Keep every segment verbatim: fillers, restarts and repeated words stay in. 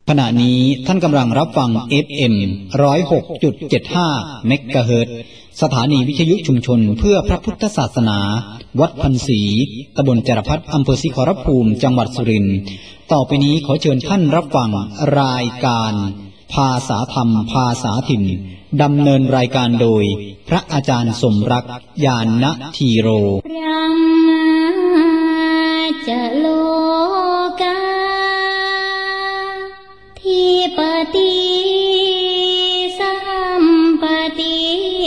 ขณะนี้ท่านกำลังรับฟัง เอฟ เอ็ม หนึ่งศูนย์หกจุดเจ็ดห้า เมกะเฮิรตซ์ สถานีวิทยุชุมชนเพื่อพระพุทธศาสนาวัดพันศรีตำบลจรพัฒน์อำเภอศรีขอรภูมิจังหวัดสุรินทร์ต่อไปนี้ขอเชิญท่านรับฟังรายการภาษาธรรมภาษาถิ่นดำเนินรายการโดยพระอาจารย์สมรักญาณธีโรจะโลกาทิปติสัมปติ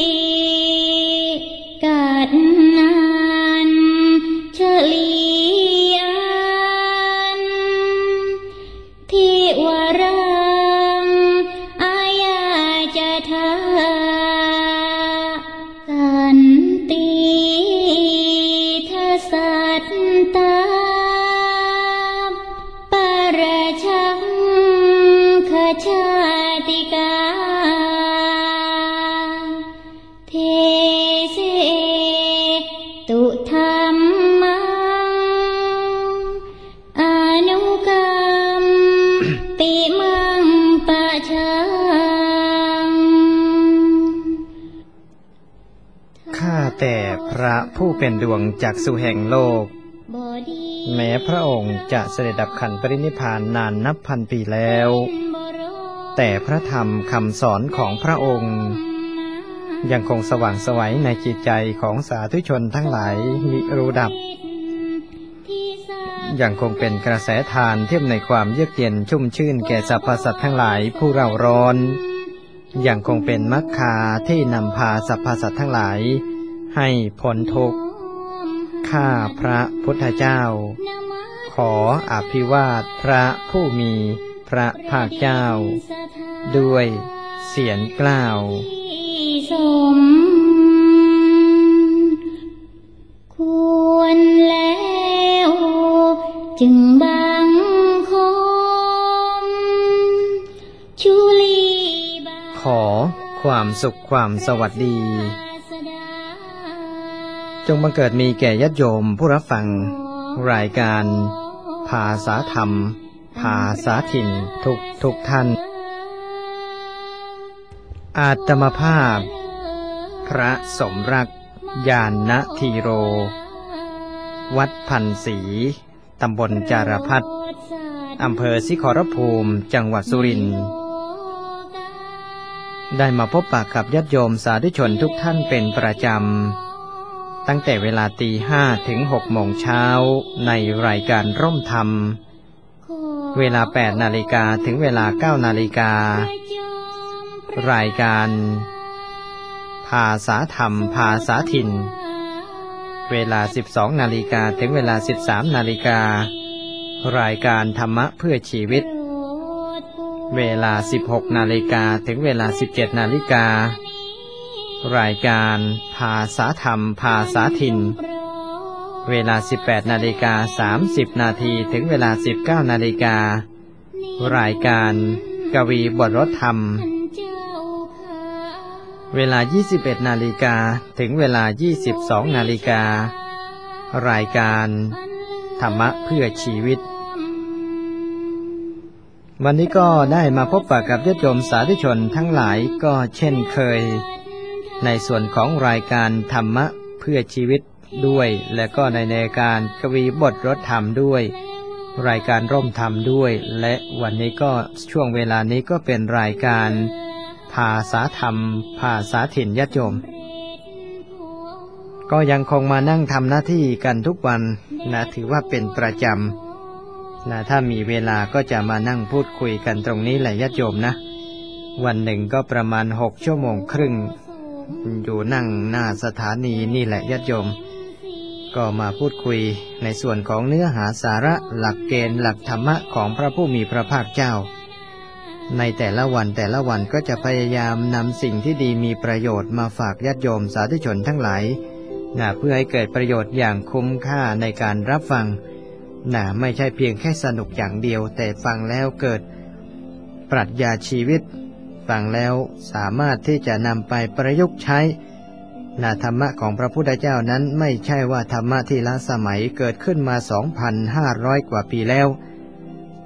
กัดนันเฉลียนทิวรังอายาจะทาสันติทัสสัตตาชาติกาเทเสตุธรรมังอนุกรรมปิมังปะชังข้าแต่พระผู้เป็นดวงจักษุแห่งโลกแม้พระองค์จะเสด็จดับขันธ์ปรินิพพานนานนับพันปีแล้วแต่พระธรรมคำสอนของพระองค์ยังคงสว่างไสวในจิตใจของสาธุชนทั้งหลายมิรู้ดับยังคงเป็นกระแสทานเทียมในความเยือกเย็นชุ่มชื่นแก่สรรพสัตว์ทั้งหลายผู้เร่าร้อนยังคงเป็นมรรคาที่นำพาสรรพสัตว์ทั้งหลายให้พ้นทุกข์ข้าพระพุทธเจ้าขออภิวาทพระผู้มีพระภาคเจ้าด้วยเสียงกล่าวสมควรแล้วจึงบังคมชุลีขอความสุขความสวัสดีจงบังเกิดมีแก่ญาติโยมผู้รับฟังรายการภาษาธรรมภาษาถิ่นทุกทุกท่านอาตมภาพพระสมรักญาณธีโรวัดพันศรีตำบลจารพัฒน์อำเภอศรีขอรภูมิจังหวัดสุรินทร์ได้มาพบปะกับญาติโยมสาธุชนทุกท่านเป็นประจำตั้งแต่เวลาตีห้าถึงหกโมงเช้าในรายการร่มธรรมเวลาแปดนาฬิกาถึงเวลาเก้านาฬิการายการภาษาธรรมภาษาถิ่นเวลาสิบสองนาฬิกาถึงเวลาสิบสามนาฬิการายการธรรมะเพื่อชีวิตเวลาสิบหกนาฬิกาถึงเวลาสิบเจ็ดนาฬิการายการภาษาธรรมภาษาถิ่นเวลาสิบแปดนาฬิกาสามสิบนาทีถึงเวลาสิบเก้านาฬิการายการกวีบทรถธรรมเวลายี่สิบเอ็ดนาฬิกาถึงเวลายี่สิบสองนาฬิการายการธรรมะเพื่อชีวิตวันนี้ก็ได้มาพบปะกับญาติโยมสาธุชนทั้งหลายก็เช่นเคยในส่วนของรายการธรรมะเพื่อชีวิตด้วยและก็ในรายการกวีบทรถธรรมด้วยรายการร่มธรรมด้วยและวันนี้ก็ช่วงเวลานี้ก็เป็นรายการภาษาธรรมภาษาถิ่นญาติโยมก็ยังคงมานั่งทำหน้าที่กันทุกวันนะถือว่าเป็นประจำนะถ้ามีเวลาก็จะมานั่งพูดคุยกันตรงนี้แหละญาติโยมนะวันหนึ่งก็ประมาณหกชั่วโมงครึ่งอยู่นั่งหน้าสถานีนี่แหละญาติโยมก็มาพูดคุยในส่วนของเนื้อหาสาระหลักเกณฑ์หลักธรรมะของพระผู้มีพระภาคเจ้าในแต่ละวันแต่ละวันก็จะพยายามนำสิ่งที่ดีมีประโยชน์มาฝากญาติโยมสาธุชนทั้งหลายนะเพื่อให้เกิดประโยชน์อย่างคุ้มค่าในการรับฟังนะไม่ใช่เพียงแค่สนุกอย่างเดียวแต่ฟังแล้วเกิดปรัชญาชีวิตฟังแล้วสามารถที่จะนำไปประยุกต์ใช้นะธรรมะของพระพุทธเจ้านั้นไม่ใช่ว่าธรรมะที่ล้าสมัยเกิดขึ้นมา สองพันห้าร้อย กว่าปีแล้ว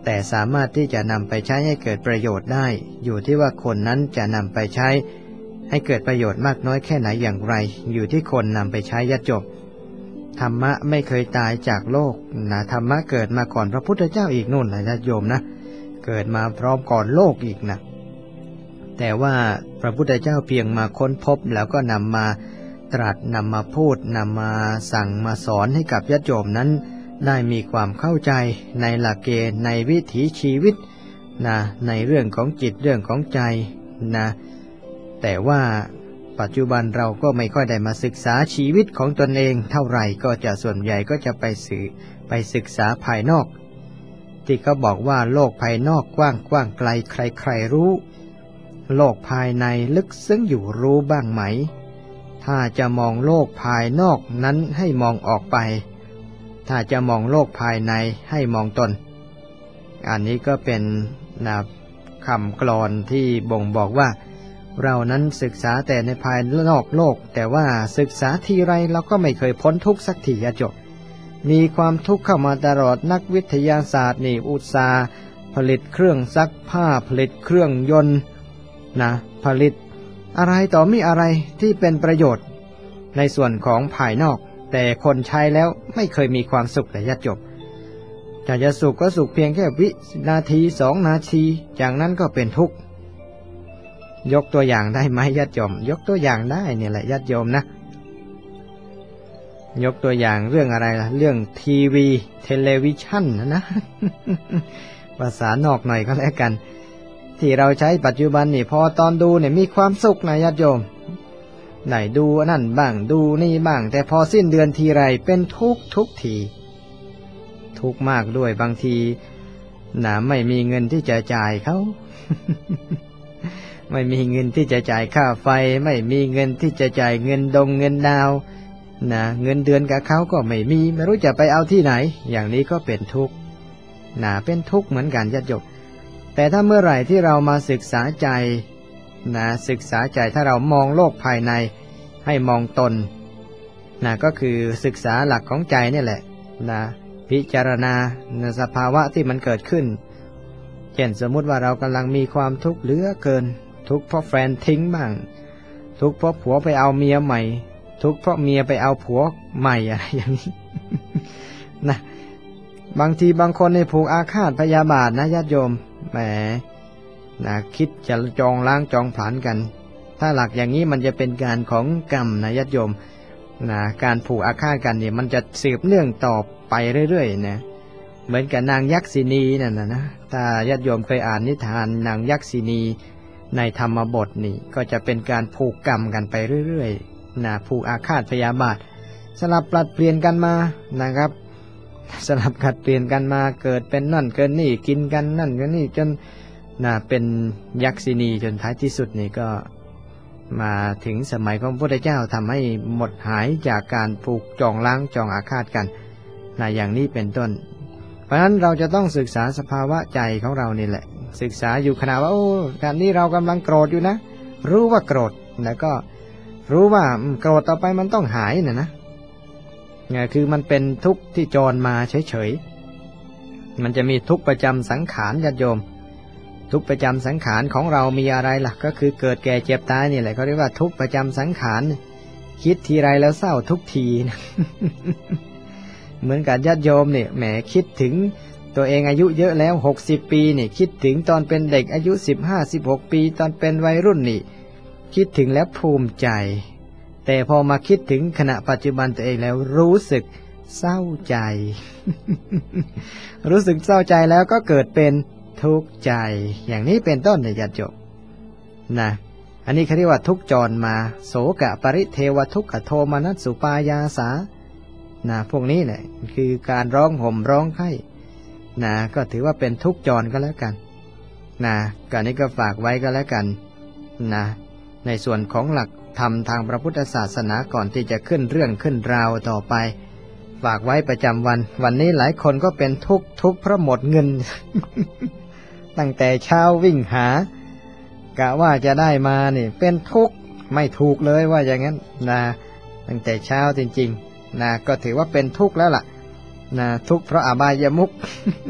แต่สามารถที่จะนำไปใช้ให้เกิดประโยชน์ได้อยู่ที่ว่าคนนั้นจะนำไปใช้ให้เกิดประโยชน์มากน้อยแค่ไหนอย่างไรอยู่ที่คนนำไปใช้ญาติโยมธรรมะไม่เคยตายจากโลกนะธรรมะเกิดมาก่อนพระพุทธเจ้าอีกนู่นนะญาติโยมนะเกิดมาพร้อมก่อนโลกอีกนะแต่ว่าพระพุทธเจ้าเพียงมาค้นพบแล้วก็นำมาตรัสนำมาพูดนำมาสั่งมาสอนให้กับญาติโยมนั้นได้มีความเข้าใจในหลักเกณฑ์ในวิถีชีวิตนะในเรื่องของจิตเรื่องของใจนะแต่ว่าปัจจุบันเราก็ไม่ค่อยได้มาศึกษาชีวิตของตนเองเท่าไหร่ก็จะส่วนใหญ่ก็จะไปสื่อไปศึกษาภายนอกที่เขาบอกว่าโลกภายนอกกว้างกว้างไกลใครๆรู้โลกภายในลึกซึ้งอยู่รู้บ้างไหมถ้าจะมองโลกภายนอกนั้นให้มองออกไปถ้าจะมองโลกภายในให้มองตนอันนี้ก็เป็นนะคำกลอนที่บ่งบอกว่าเรานั้นศึกษาแต่ในภายนอกโลกแต่ว่าศึกษาทีไรเราก็ไม่เคยพ้นทุกข์สักทีจบมีความทุกข์เข้ามาตลอดนักวิทยาศาสตร์นี่อุตสาห์ผลิตเครื่องซักผ้าผลิตเครื่องยนต์นะผลิตอะไรต่อมีอะไรที่เป็นประโยชน์ในส่วนของภายนอกแต่คนใช้แล้วไม่เคยมีความสุขเลยญาติโยมถ้าจะสุขก็สุขเพียงแค่วินาทีสองนาทีจากนั้นก็เป็นทุกข์ยกตัวอย่างได้ไหมญาติโยมยกตัวอย่างได้เนี่ยแหละญาติโยมนะยกตัวอย่างเรื่องอะไรล่ะเรื่องทีวีเทเลวิชั่นนะนะ ภาษานอกหน่อยก็แล้วกันที่เราใช้ปัจจุบันนี่พอตอนดูเนี่ยมีความสุขนะญาติโยมไหนดูนั่นบ้างดูนี่บ้างแต่พอสิ้นเดือนทีไรเป็นทุกทุกทีทุกมากด้วยบางทีน่ะไม่มีเงินที่จะจ่ายเขา ไม่มีเงินที่จะจ่ายค่าไฟไม่มีเงินที่จะจ่ายเงินดงเงินดาวนะเงินเดือนกับเขาก็ไม่มีไม่รู้จะไปเอาที่ไหนอย่างนี้ก็เป็นทุกข์นะเป็นทุกข์เหมือนกันญาติโยมแต่ถ้าเมื่อไหร่ที่เรามาศึกษาใจนะศึกษาใจถ้าเรามองโลกภายในให้มองตนนะก็คือศึกษาหลักของใจนี่แหละนะพิจารณาสภาวะที่มันเกิดขึ้นเช่นสมมุติว่าเรากำลังมีความทุกข์เหลือเกินทุกข์เพราะแฟนทิ้งบ้างทุกข์เพราะผัวไปเอาเมียใหม่ทุกข์เพราะเมียไปเอาผัวใหม่อะไรอย่างนี้ นะบางทีบางคนในผูกอาฆาตพยาบาทนะญาติโยมแหมนะคิดจะจองล้างจองผลาญกันถ้าหลักอย่างนี้มันจะเป็นการของกรรมนะญาติโยมนะการผูกอาฆาตกันเนี่ยมันจะสืบเนื่องต่อไปเรื่อยๆนะเหมือนกับนางยักษินีนั่นนะนะถ้าญาติโยมเคยอ่านนิทานนางยักษินีในธรรมบทนี่ก็จะเป็นการผูกกรรมกันไปเรื่อยๆนะผูกอาฆาตพยาบาทสลับปลัดเปลี่ยนกันมานะครับสลับกัดเปลี่ยนกันมาเกิดเป็นนั่นเกินนี่กินกันนั่นกันนี่จนนะเป็นยักษินีจนท้ายที่สุดนี่ก็มาถึงสมัยของพระพุทธเจ้าทำให้หมดหายจากการผูกจองล้างจองอาฆาตกันนะอย่างนี้เป็นต้นเพราะฉะนั้นเราจะต้องศึกษาสภาวะใจของเรานี่แหละศึกษาอยู่ขณะว่าโอ้การนี้เรากำลังโกรธอยู่นะรู้ว่าโกรธแล้วก็รู้ว่าโกรธต่อไปมันต้องหายนะนะเนี่ยคือมันเป็นทุกข์ที่จรมาเฉยๆมันจะมีทุกข์ประจำสังขารญาติโยมทุกข์ประจำสังขารของเรามีอะไรล่ะก็คือเกิดแก่เจ็บตายนี่แหละเขาเรียกว่าทุกข์ประจำสังขารคิดทีไรแล้วเศร้าทุกทีนะ เหมือนกับญาติโยมเนี่ยแหมคิดถึงตัวเองอายุเยอะแล้วหกสิบปีนี่คิดถึงตอนเป็นเด็กอายุสิบห้า สิบหกปีตอนเป็นวัยรุ่นนี่คิดถึงแล้วภูมิใจแต่พอมาคิดถึงขณะปัจจุบันตัวเองแล้วรู้สึกเศร้าใจ รู้สึกเศร้าใจแล้วก็เกิดเป็นทุกข์ใจอย่างนี้เป็นต้นในญาติโยมนะอันนี้เขาเรียกว่าทุกข์จรมาโสกะปริเทวทุกขโทมนัสสุปายาสานะพวกนี้แหละคือการร้องห่มร้องไห้นะก็ถือว่าเป็นทุกข์จรก็แล้วกันนะการนี้ก็ฝากไว้ก็แล้วกันนะในส่วนของหลักธรรมทางพระพุทธศาสนาก่อนที่จะขึ้นเรื่องขึ้นราวต่อไปฝากไว้ประจำวันวันนี้หลายคนก็เป็นทุกข์ทุกข์เพราะหมดเงิน ตั้งแต่เช้าวิ่งหากะว่าจะได้มานี่เป็นทุกข์ไม่ถูกเลยว่าอย่างนั้นนะตั้งแต่เช้าจริงๆนะก็ถือว่าเป็นทุกข์แล้วล่ะนะทุกข์เพราะอบายมุข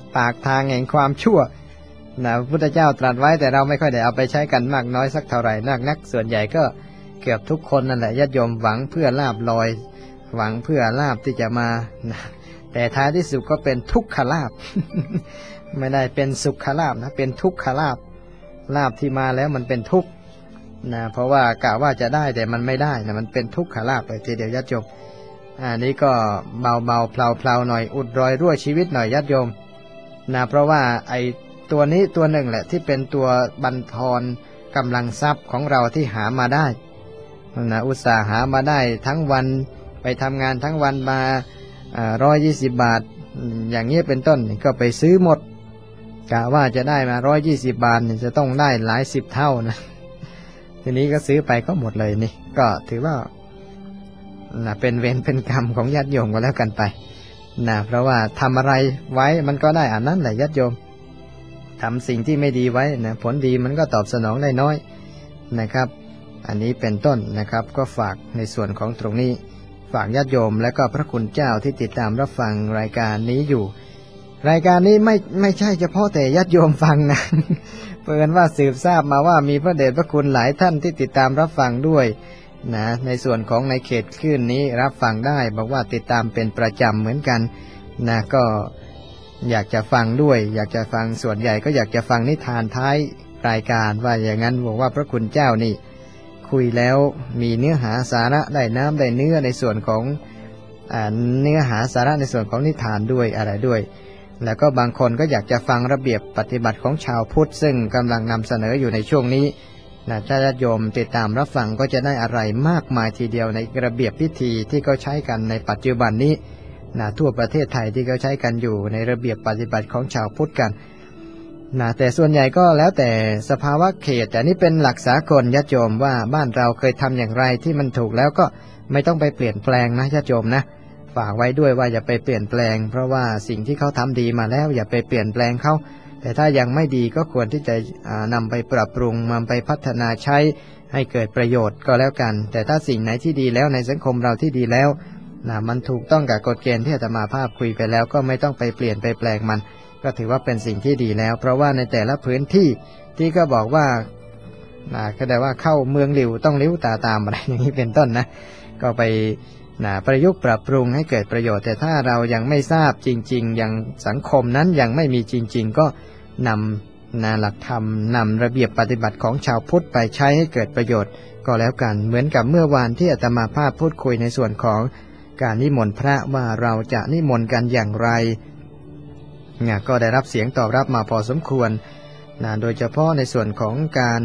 ปากทางแห่งความชั่วนะพระพุทธเจ้าตรัสไว้แต่เราไม่ค่อยได้เอาไปใช้กันมากน้อยสักเท่าไหร่นักนักส่วนใหญ่ก็เกือบทุกคนนั่นแหละญาติโยมหวังเพื่อลาภลอยหวังเพื่อลาภที่จะมานะแต่ท้ายที่สุดก็เป็นทุกขลาภ ไม่ได้เป็นสุขลาภนะเป็นทุกขลาภลาภที่มาแล้วมันเป็นทุกข์นะเพราะว่ากะว่าจะได้แต่มันไม่ได้นะมันเป็นทุกขลาภไปทีเดียวญาติโยมอันนี้ก็เบาเบาเพลาเพลาหน่อยอุดรอยรั่วชีวิตหน่อยญาติโยมนะเพราะว่าไอ้ตัวนี้ตัวหนึ่งแหละที่เป็นตัวบั่นทอนกำลังทรัพย์ของเราที่หามาได้นะอุตส่าห์หามาได้ทั้งวันไปทำงานทั้งวันมาร้อยยี่สิบบาทอย่างนี้เป็นต้นก็ไปซื้อหมดกะว่าจะได้มาร้อยยี่สิบบาทจะต้องได้หลายสิบเท่านะทีนี้ก็ซื้อไปก็หมดเลยนี่ก็ถือว่านะเป็นเวรเป็นกรรมของญาติโยมก็แล้วกันไปนะเพราะว่าทำอะไรไว้มันก็ได้อันนั้นแหละญาติโยมทำสิ่งที่ไม่ดีไว้นะผลดีมันก็ตอบสนองได้น้อยนะครับอันนี้เป็นต้นนะครับก็ฝากในส่วนของตรงนี้ฝากญาติโยมและก็พระคุณเจ้าที่ติดตามรับฟังรายการนี้อยู่รายการนี้ไม่ไม่ใช่เฉพาะแต่ญาติโยมฟังนะเปิดว่าสืบทราบมาว่ามีพระเดชพระคุณหลายท่านที่ติดตามรับฟังด้วยนะในส่วนของในเขตคลื่นนี้รับฟังได้บอกว่าติดตามเป็นประจำเหมือนกันนะก็อยากจะฟังด้วยอยากจะฟังส่วนใหญ่ก็อยากจะฟังนิทานท้ายรายการว่าอย่างนั้นบอกว่าพระคุณเจ้านี่คุยแล้วมีเนื้อหาสาระได้น้ำได้เนื้อในส่วนของอ่าเนื้อหาสาระในส่วนของนิทานด้วยอะไรด้วยแล้วก็บางคนก็อยากจะฟังระเบียบปฏิบัติของชาวพุทธซึ่งกำลังนำเสนออยู่ในช่วงนี้นะถ้าญาติโยมติดตามรับฟังก็จะได้อะไรมากมายทีเดียวในระเบียบพิธีที่เขาใช้กันในปัจจุบันนี้นะทั่วประเทศไทยที่เขาใช้กันอยู่ในระเบียบปฏิบัติของชาวพุทธกันนะแต่ส่วนใหญ่ก็แล้วแต่สภาวะเขตแต่นี่เป็นหลักสากลญาติโยมว่าบ้านเราเคยทำอย่างไรที่มันถูกแล้วก็ไม่ต้องไปเปลี่ยนแปลงนะญาติโยมนะฝากไว้ด้วยว่าอย่าไปเปลี่ยนแปลงเพราะว่าสิ่งที่เขาทำดีมาแล้วอย่าไปเปลี่ยนแปลงเขาแต่ถ้ายังไม่ดีก็ควรที่จะนำไปปรับปรุงนำไปพัฒนาใช้ให้เกิดประโยชน์ก็แล้วกันแต่ถ้าสิ่งไหนที่ดีแล้วในสังคมเราที่ดีแล้วนะมันถูกต้องกับกฎเกณฑ์ที่อาตมาภาพคุยไปแล้วก็ไม่ต้องไปเปลี่ยนไปแปลงมันก็ถือว่าเป็นสิ่งที่ดีแล้วเพราะว่าในแต่ละพื้นที่ที่ก็บอกว่านะก็ได้ว่าเข้าเมืองหลิวต้องลิ้วตาตามอะไรอย่างนี้เป็นต้นนะก็ไปนะประยุกต์ปรับปรุงให้เกิดประโยชน์แต่ถ้าเรายังไม่ทราบจริงๆยังสังคมนั้นยังไม่มีจริงๆก็นำนะหลักธรรมนำระเบียบปฏิบัติของชาวพุทธไปใช้ให้เกิดประโยชน์ก็แล้วกันเหมือนกับเมื่อวานที่อาตมาภาพพูดคุยในส่วนของการนิมนต์พระว่าเราจะนิมนต์กันอย่างไรเนี่ยก็ได้รับเสียงตอบรับมาพอสมควรนะโดยเฉพาะในส่วนของการ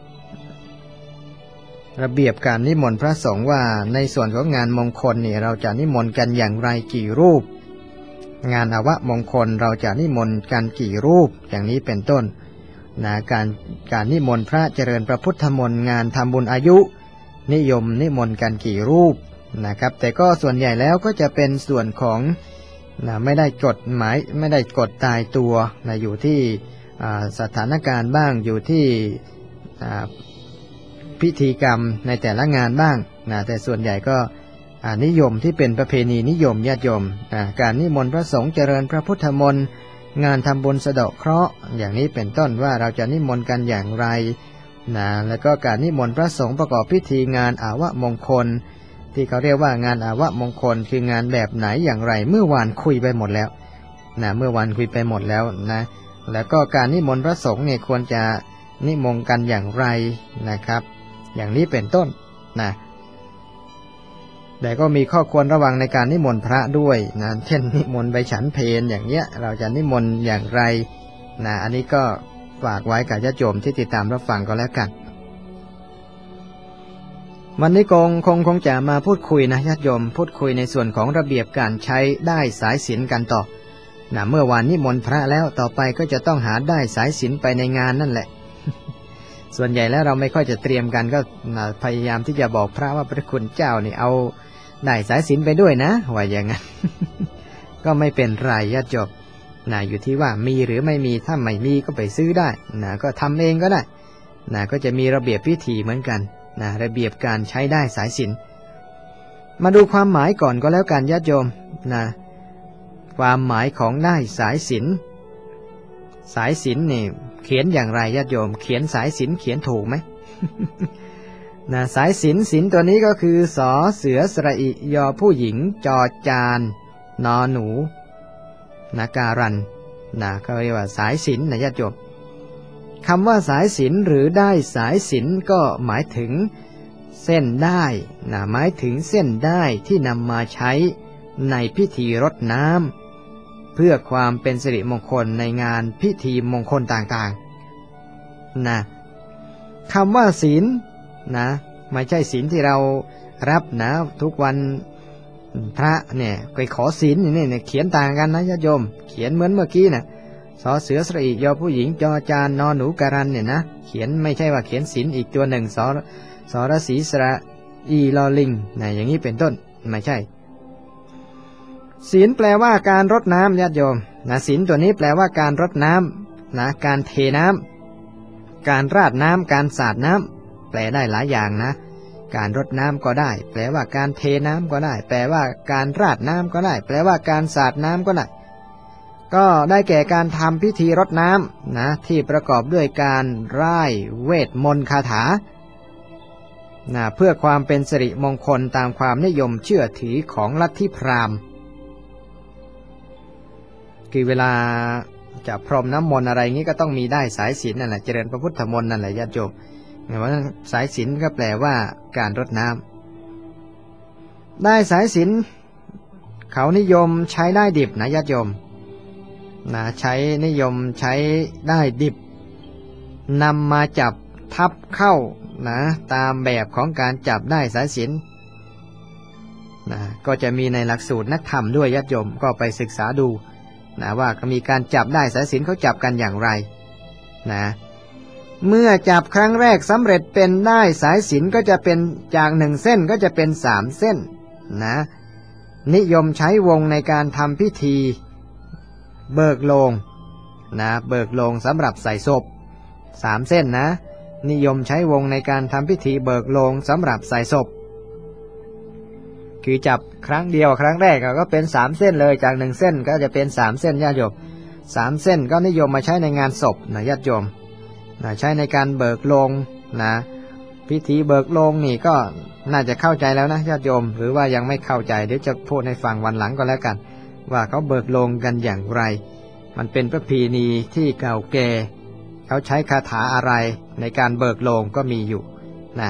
ระเบียบการนิมนต์พระสงฆ์ว่าในส่วนของงานมงคลเนี่ยเราจะนิมนต์กันอย่างไรกี่รูปงานอวมงคลเราจะนิมนต์กันกี่รูปอย่างนี้เป็นต้นนะการการนิมนต์พระเจริญพระพุทธมนต์งานทำบุญอายุนิยมนิมนต์กันกี่รูปนะครับแต่ก็ส่วนใหญ่แล้วก็จะเป็นส่วนของนะไม่ได้กฎหมายไม่ได้กฎตายตัวนะอยู่ที่สถานการณ์บ้างอยู่ที่พิธีกรรมในแต่ละงานบ้างนะแต่ส่วนใหญ่ก็นิยมที่เป็นประเพณีนิยมญาติโยมการนิมนต์พระสงฆ์เจริญพระพุทธมนต์งานทำบุญสะเดาะเคราะห์อย่างนี้เป็นต้นว่าเราจะนิมนต์กันอย่างไรนะแล้วก็การนิมนต์พระสงฆ์ประกอบพิธีงานอาวมงคลที่เขาเรียกว่างานอาวมงคลคืองานแบบไหนอย่างไรเมื่อวานคุยไปหมดแล้วนะเมื่อวานคุยไปหมดแล้วนะแล้วก็การนิมนต์พระสงฆ์เนี่ยควรจะนิมนต์กันอย่างไรนะครับอย่างนี้เป็นต้นนะแต่ก็มีข้อควรระวังในการนิมนต์พระด้วยนะเช่นนิมนต์ไปฉันเพลอย่างเงี้ยเราจะนิมนต์อย่างไรนะอันนี้ก็ฝากไว้กับญาติโยมที่ติดตามรับฟังก็แล้วกันวันนี้คงคงคงจะมาพูดคุยนะญาติโยมพูดคุยในส่วนของระเบียบการใช้ได้สายศีลกันต่อนะเมื่อวานนิมนต์พระแล้วต่อไปก็จะต้องหาได้สายศีลไปในงานนั่นแหละ ส่วนใหญ่แล้วเราไม่ค่อยจะเตรียมกันก็พยายามที่จะบอกพระว่าพระคุณเจ้านี่เอาได้สายศีลไปด้วยนะว่าอย่างนั้น ก็ไม่เป็นไรญาติโยมนะอยู่ที่ว่ามีหรือไม่มีถ้าไม่มีก็ไปซื้อได้นะก็ทำเองก็ได้นะก็จะมีระเบียบพิธีเหมือนกันนะระเบียบการใช้ได้สายศีลมาดูความหมายก่อนก็แล้วกันญาติโยมนะความหมายของได้สายศีลสายศีลนี่เขียนอย่างไรญาติโยมเขียนสายศีลเขียนถูกไหม นะสายศีลศีลตัวนี้ก็คือสอเสือสระอิยอผู้หญิงจอจานนอหนูนาการันนะเขาเรียกว่าสายศีลนะญาติโยมคำว่าสายศีลหรือได้สายศีลก็หมายถึงเส้นได้นะหมายถึงเส้นได้ที่นำมาใช้ในพิธีรดน้ำเพื่อความเป็นสิริมงคลในงานพิธีมงคลต่างๆนะคำว่าศีลนะไม่ใช่ศีลที่เรารับนะทุกวันพระเนี่ยไปขอศีลนี่เนี่ยเขียนต่างกันนะญาติโยมเขียนเหมือนเมื่อกี้นะสอเสือสระอิยอผู้หญิงจอจานนอหนูการันเนี่ยนะเขียนไม่ใช่ว่าเขียนศีลอีกตัวหนึ่งสอสรสีสระอีลอลิงนะอย่างนี้เป็นต้นไม่ใช่ศีลแปลว่าการรดน้ำญาติโยมนะศีลตัวนี้แปลว่าการรดน้ำนะการเทน้ำการราดน้ำการสาดน้ำแปลได้หลายอย่างนะการรดน้ำก็ได้แปลว่าการเทน้ำก็ได้แปลว่าการราดน้ำก็ได้แปลว่าการสาดน้ำก็ได้ก็ได้แก่การทำพิธีรดน้ำนะที่ประกอบด้วยการร่ายเวทมนต์คาถานะเพื่อความเป็นสิริมงคลตามความนิยมเชื่อถือของลัทธิพราหมณ์คือเวลาจะพรมน้ำมนต์อะไรงี้ก็ต้องมีได้สายศีลนั่นแหละเจริญพระพุทธมนต์นั่นแหละญาติโยมเพราะฉะนั้นสายศีลก็แปลว่าการรดน้ำได้สายศีลเขานิยมใช้ได้ดิบนะญาติโยมนะใช้นิยมใช้ได้ดิบนำมาจับทับเข้านะตามแบบของการจับได้สายศีลนะก็จะมีในหลักสูตรนักธรรมด้วยญาติโยมก็ไปศึกษาดูนะว่ามีการจับได้สายศีลเขาจับกันอย่างไรนะเมื่อจับครั้งแรกสำเร็จเป็นได้สายศีลก็จะเป็นจากหนึ่งเส้นก็จะเป็นสามเส้นนะนิยมใช้วงในการทำพิธีเบิกโลงนะเบิกโลงสำหรับใส่ศพสามเส้นนะนิยมใช้วงในการทำพิธีเบิกโลงสำหรับใส่ศพคือจับครั้งเดียวครั้งแรกก็เป็นสามเส้นเลยจากหนึ่งเส้นก็จะเป็นสามเส้นญาติโยมสามเส้นก็นิยมมาใช้ในงานศพนะญาติโยมนะใช้ในการเบิกโลงนะพิธีเบิกโลงนี่ก็น่าจะเข้าใจแล้วนะญาติโยมหรือว่ายังไม่เข้าใจเดี๋ยวจะพูดให้ฟังวันหลังก็แล้วกันว่าเขาเบิกโลงกันอย่างไรมันเป็นประเพณีที่เก่าแก่เขาใช้คาถาอะไรในการเบิกโลงก็มีอยู่นะ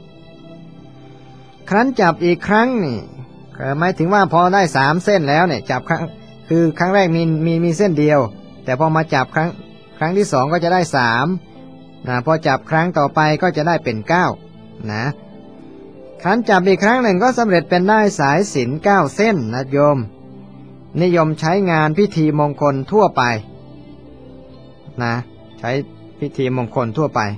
ครั้นจับอีกครั้งนี่หมายถึงว่าพอได้สามเส้นแล้วเนี่ยจับครั้งคือครั้งแรกมีมีมีเส้นเดียวแต่พอมาจับครั้งครั้งที่สองก็จะได้สามนะพอจับครั้งต่อไปก็จะได้เป็นเก้านะครั้นจับอีกครั้งหนึ่งก็สำเร็จเป็นได้สายศีลเก้าเส้นนะโยมนิยมใช้งานพิธีมงคลทั่วไปนะใช้พิธีมงคลทั่วไป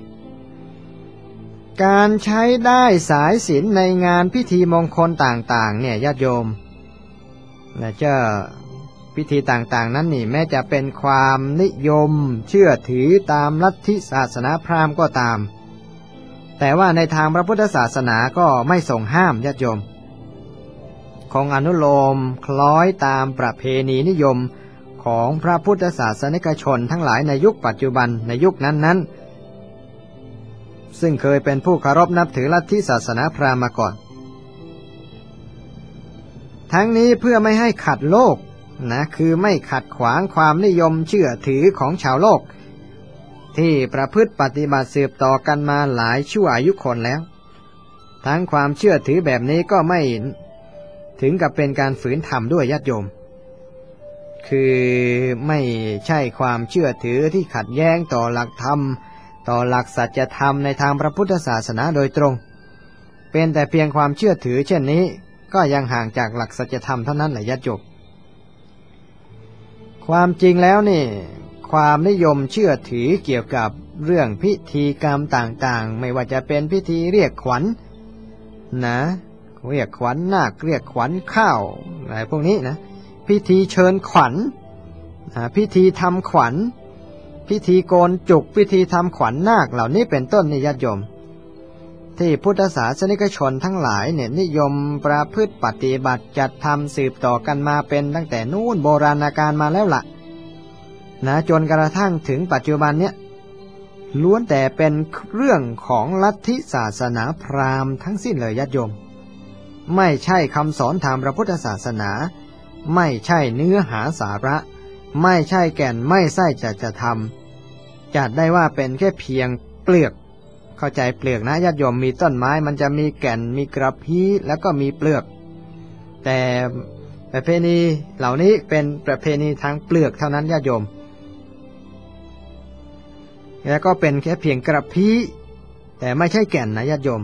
การใช้ได้สายศีลในงานพิธีมงคลต่างๆเนี่ยญาติโยมนะเจ้าพิธีต่างๆนั้นนี่แม้จะเป็นความนิยมเชื่อถือตามลัทธิศาสนาพราหมณ์ก็ตามแต่ว่าในทางพระพุทธศาสนาก็ไม่ทรงห้ามญาติโยมคงอนุโลมคล้อยตามประเพณีนิยมของพระพุทธศาสนิกชนทั้งหลายในยุคปัจจุบันในยุคนั้นๆซึ่งเคยเป็นผู้เคารพนับถือลัทธิศาสนาพราหมณ์มาก่อนทั้งนี้เพื่อไม่ให้ขัดโลกนะคือไม่ขัดขวางความนิยมเชื่อถือของชาวโลกที่ประพฤติปฏิบัติสืบต่อกันมาหลายชั่วอายุคนแล้วทั้งความเชื่อถือแบบนี้ก็ไม่ถึงกับเป็นการฝืนธรรมด้วยญาติโยมคือไม่ใช่ความเชื่อถือที่ขัดแย้งต่อหลักธรรมต่อหลักสัจธรรมในทางพระพุทธศาสนาโดยตรงเป็นแต่เพียงความเชื่อถือเช่นนี้ก็ยังห่างจากหลักสัจธรรมเท่านั้นแหละญาติโยมความจริงแล้วนี่ความนิยมเชื่อถือเกี่ยวกับเรื่องพิธีกรรมต่างๆไม่ว่าจะเป็นพิธีเรียกขวัญ นะเรียกขวัญนาคเรียกขวัญข้าวอะไรพวกนี้นะพิธีเชิญขวัญพิธีทำขวัญพิธีโกนจุกพิธีทำขวัญนาคเหล่านี้เป็นต้นนิยญาติที่พุทธศาสนิกชนทั้งหลายเนี่ยนิยมประพฤติปฏิบัติจัดทำสืบต่อกันมาเป็นตั้งแต่นู้นโบราณกาลมาแล้วล่ะนะจนกระทั่งถึงปัจจุบันเนี้ยล้วนแต่เป็นเรื่องของลัทธิศาสนาพราหมณ์ทั้งสิ้นเลยญาติโยมไม่ใช่คำสอนทางพระพุทธศาสนาไม่ใช่เนื้อหาสาระไม่ใช่แก่นไม่ใช่จะจะทำจัดได้ว่าเป็นแค่เพียงเปลือกเข้าใจเปลือกนะญาติโยมมีต้นไม้มันจะมีแก่นมีกระพี้แล้วก็มีเปลือกแต่ประเพณีเหล่านี้เป็นประเพณีทางเปลือกเท่านั้นญาติโยมแล้วก็เป็นแค่เพียงกระพี้แต่ไม่ใช่แก่นนะญาติโยม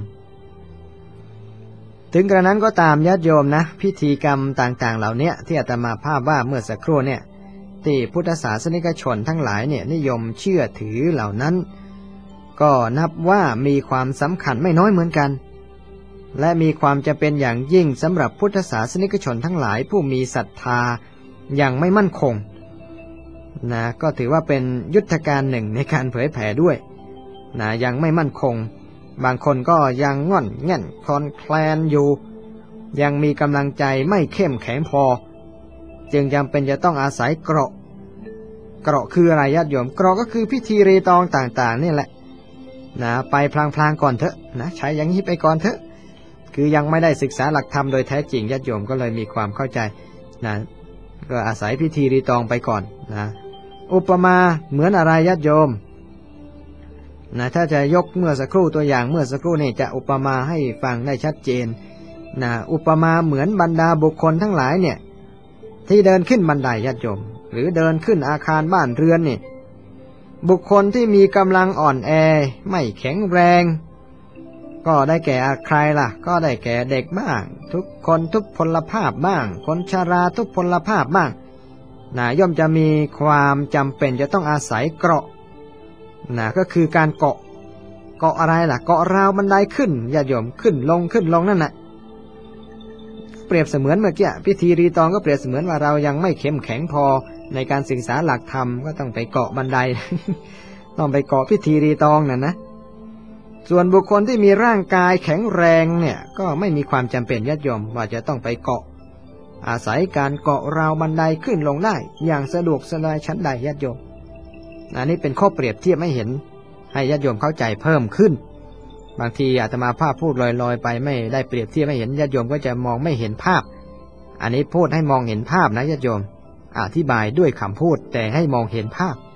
ถึงกระนั้นก็ตามญาติโยมนะพิธีกรรมต่างๆเหล่านี้ที่อาตมาภาพว่าเมื่อสักครู่เนี่ยที่พุทธศาสนิกชนทั้งหลายเนี่ยนิยมเชื่อถือเหล่านั้นก็นับว่ามีความสำคัญไม่น้อยเหมือนกันและมีความจำเป็นอย่างยิ่งสำหรับพุทธศาสนิกชนทั้งหลายผู้มีศรัทธาอย่างไม่มั่นคงนะก็ถือว่าเป็นยุทธการหนึ่งในการเผยแผ่ด้วยนะยังไม่มั่นคงบางคนก็ยังง่อนแง่นคลอนแคลนอยู่ยังมีกำลังใจไม่เข้มแข็งพอจึงจำเป็นจะต้องอาศัยเกราะเกราะคืออะไรญาติโยมเกราะก็คือพิธีรีตองต่างๆนี่แหละนะไปพลางๆก่อนเถอะนะใช้อย่างนี้ไปก่อนเถอะคือยังไม่ได้ศึกษาหลักธรรมโดยแท้จริงญาติโยมก็เลยมีความเข้าใจนะก็อาศัยพิธีรีตองไปก่อนนะอุปมาเหมือนอะไรญาติโยมนะถ้าจะยกเมื่อสักครู่ตัวอย่างเมื่อสักครู่นี่จะอุปมาให้ฟังได้ชัดเจนนะอุปมาเหมือนบรรดาบุคคลทั้งหลายเนี่ยที่เดินขึ้นบันไดญาติโยมหรือเดินขึ้นอาคารบ้านเรือนนี่บุคคลที่มีกำลังอ่อนแอไม่แข็งแรงก็ได้แก่ใครล่ะก็ได้แก่เด็กบ้างทุกคนทุกพลภาพบ้างคนชราทุกพลภาพบ้างนะย่อมจะมีความจำเป็นจะต้องอาศัยเกราะนะก็คือการเกาะเกาะอะไรล่ะเกาะราวบันไดขึ้นญาติโยมขึ้นลงขึ้นลงนั่นแหละเปรียบเสมือนเมื่อกี้พิธีรีตองก็เปรียบเสมือนว่าเรายังไม่เข้มแข็งพอในการศึกษาหลักธรรมก็ต้องไปเกาะบันได ต้องไปเกาะพิธีรีตองน่ะนะส่วนบุคคลที่มีร่างกายแข็งแรงเนี่ยก็ไม่มีความจำเป็นญาติโยมว่าจะต้องไปเกาะอาศัยการเกาะราวบันไดขึ้นลงได้อย่างสะดวกสบายชั้นใดญาติโยมอันนี้เป็นข้อเปรียบเทียบให้เห็นให้ญาติโยมเข้าใจเพิ่มขึ้นบางทีอาตมาภาพพูดลอยๆไปไม่ได้เปรียบเทียบให้เห็นญาติโยมก็จะมองไม่เห็นภาพอันนี้พูดให้มองเห็นภาพนะญาติโยมอธิบายด้วยคำพูดแต่ให้มองเห็นภาพ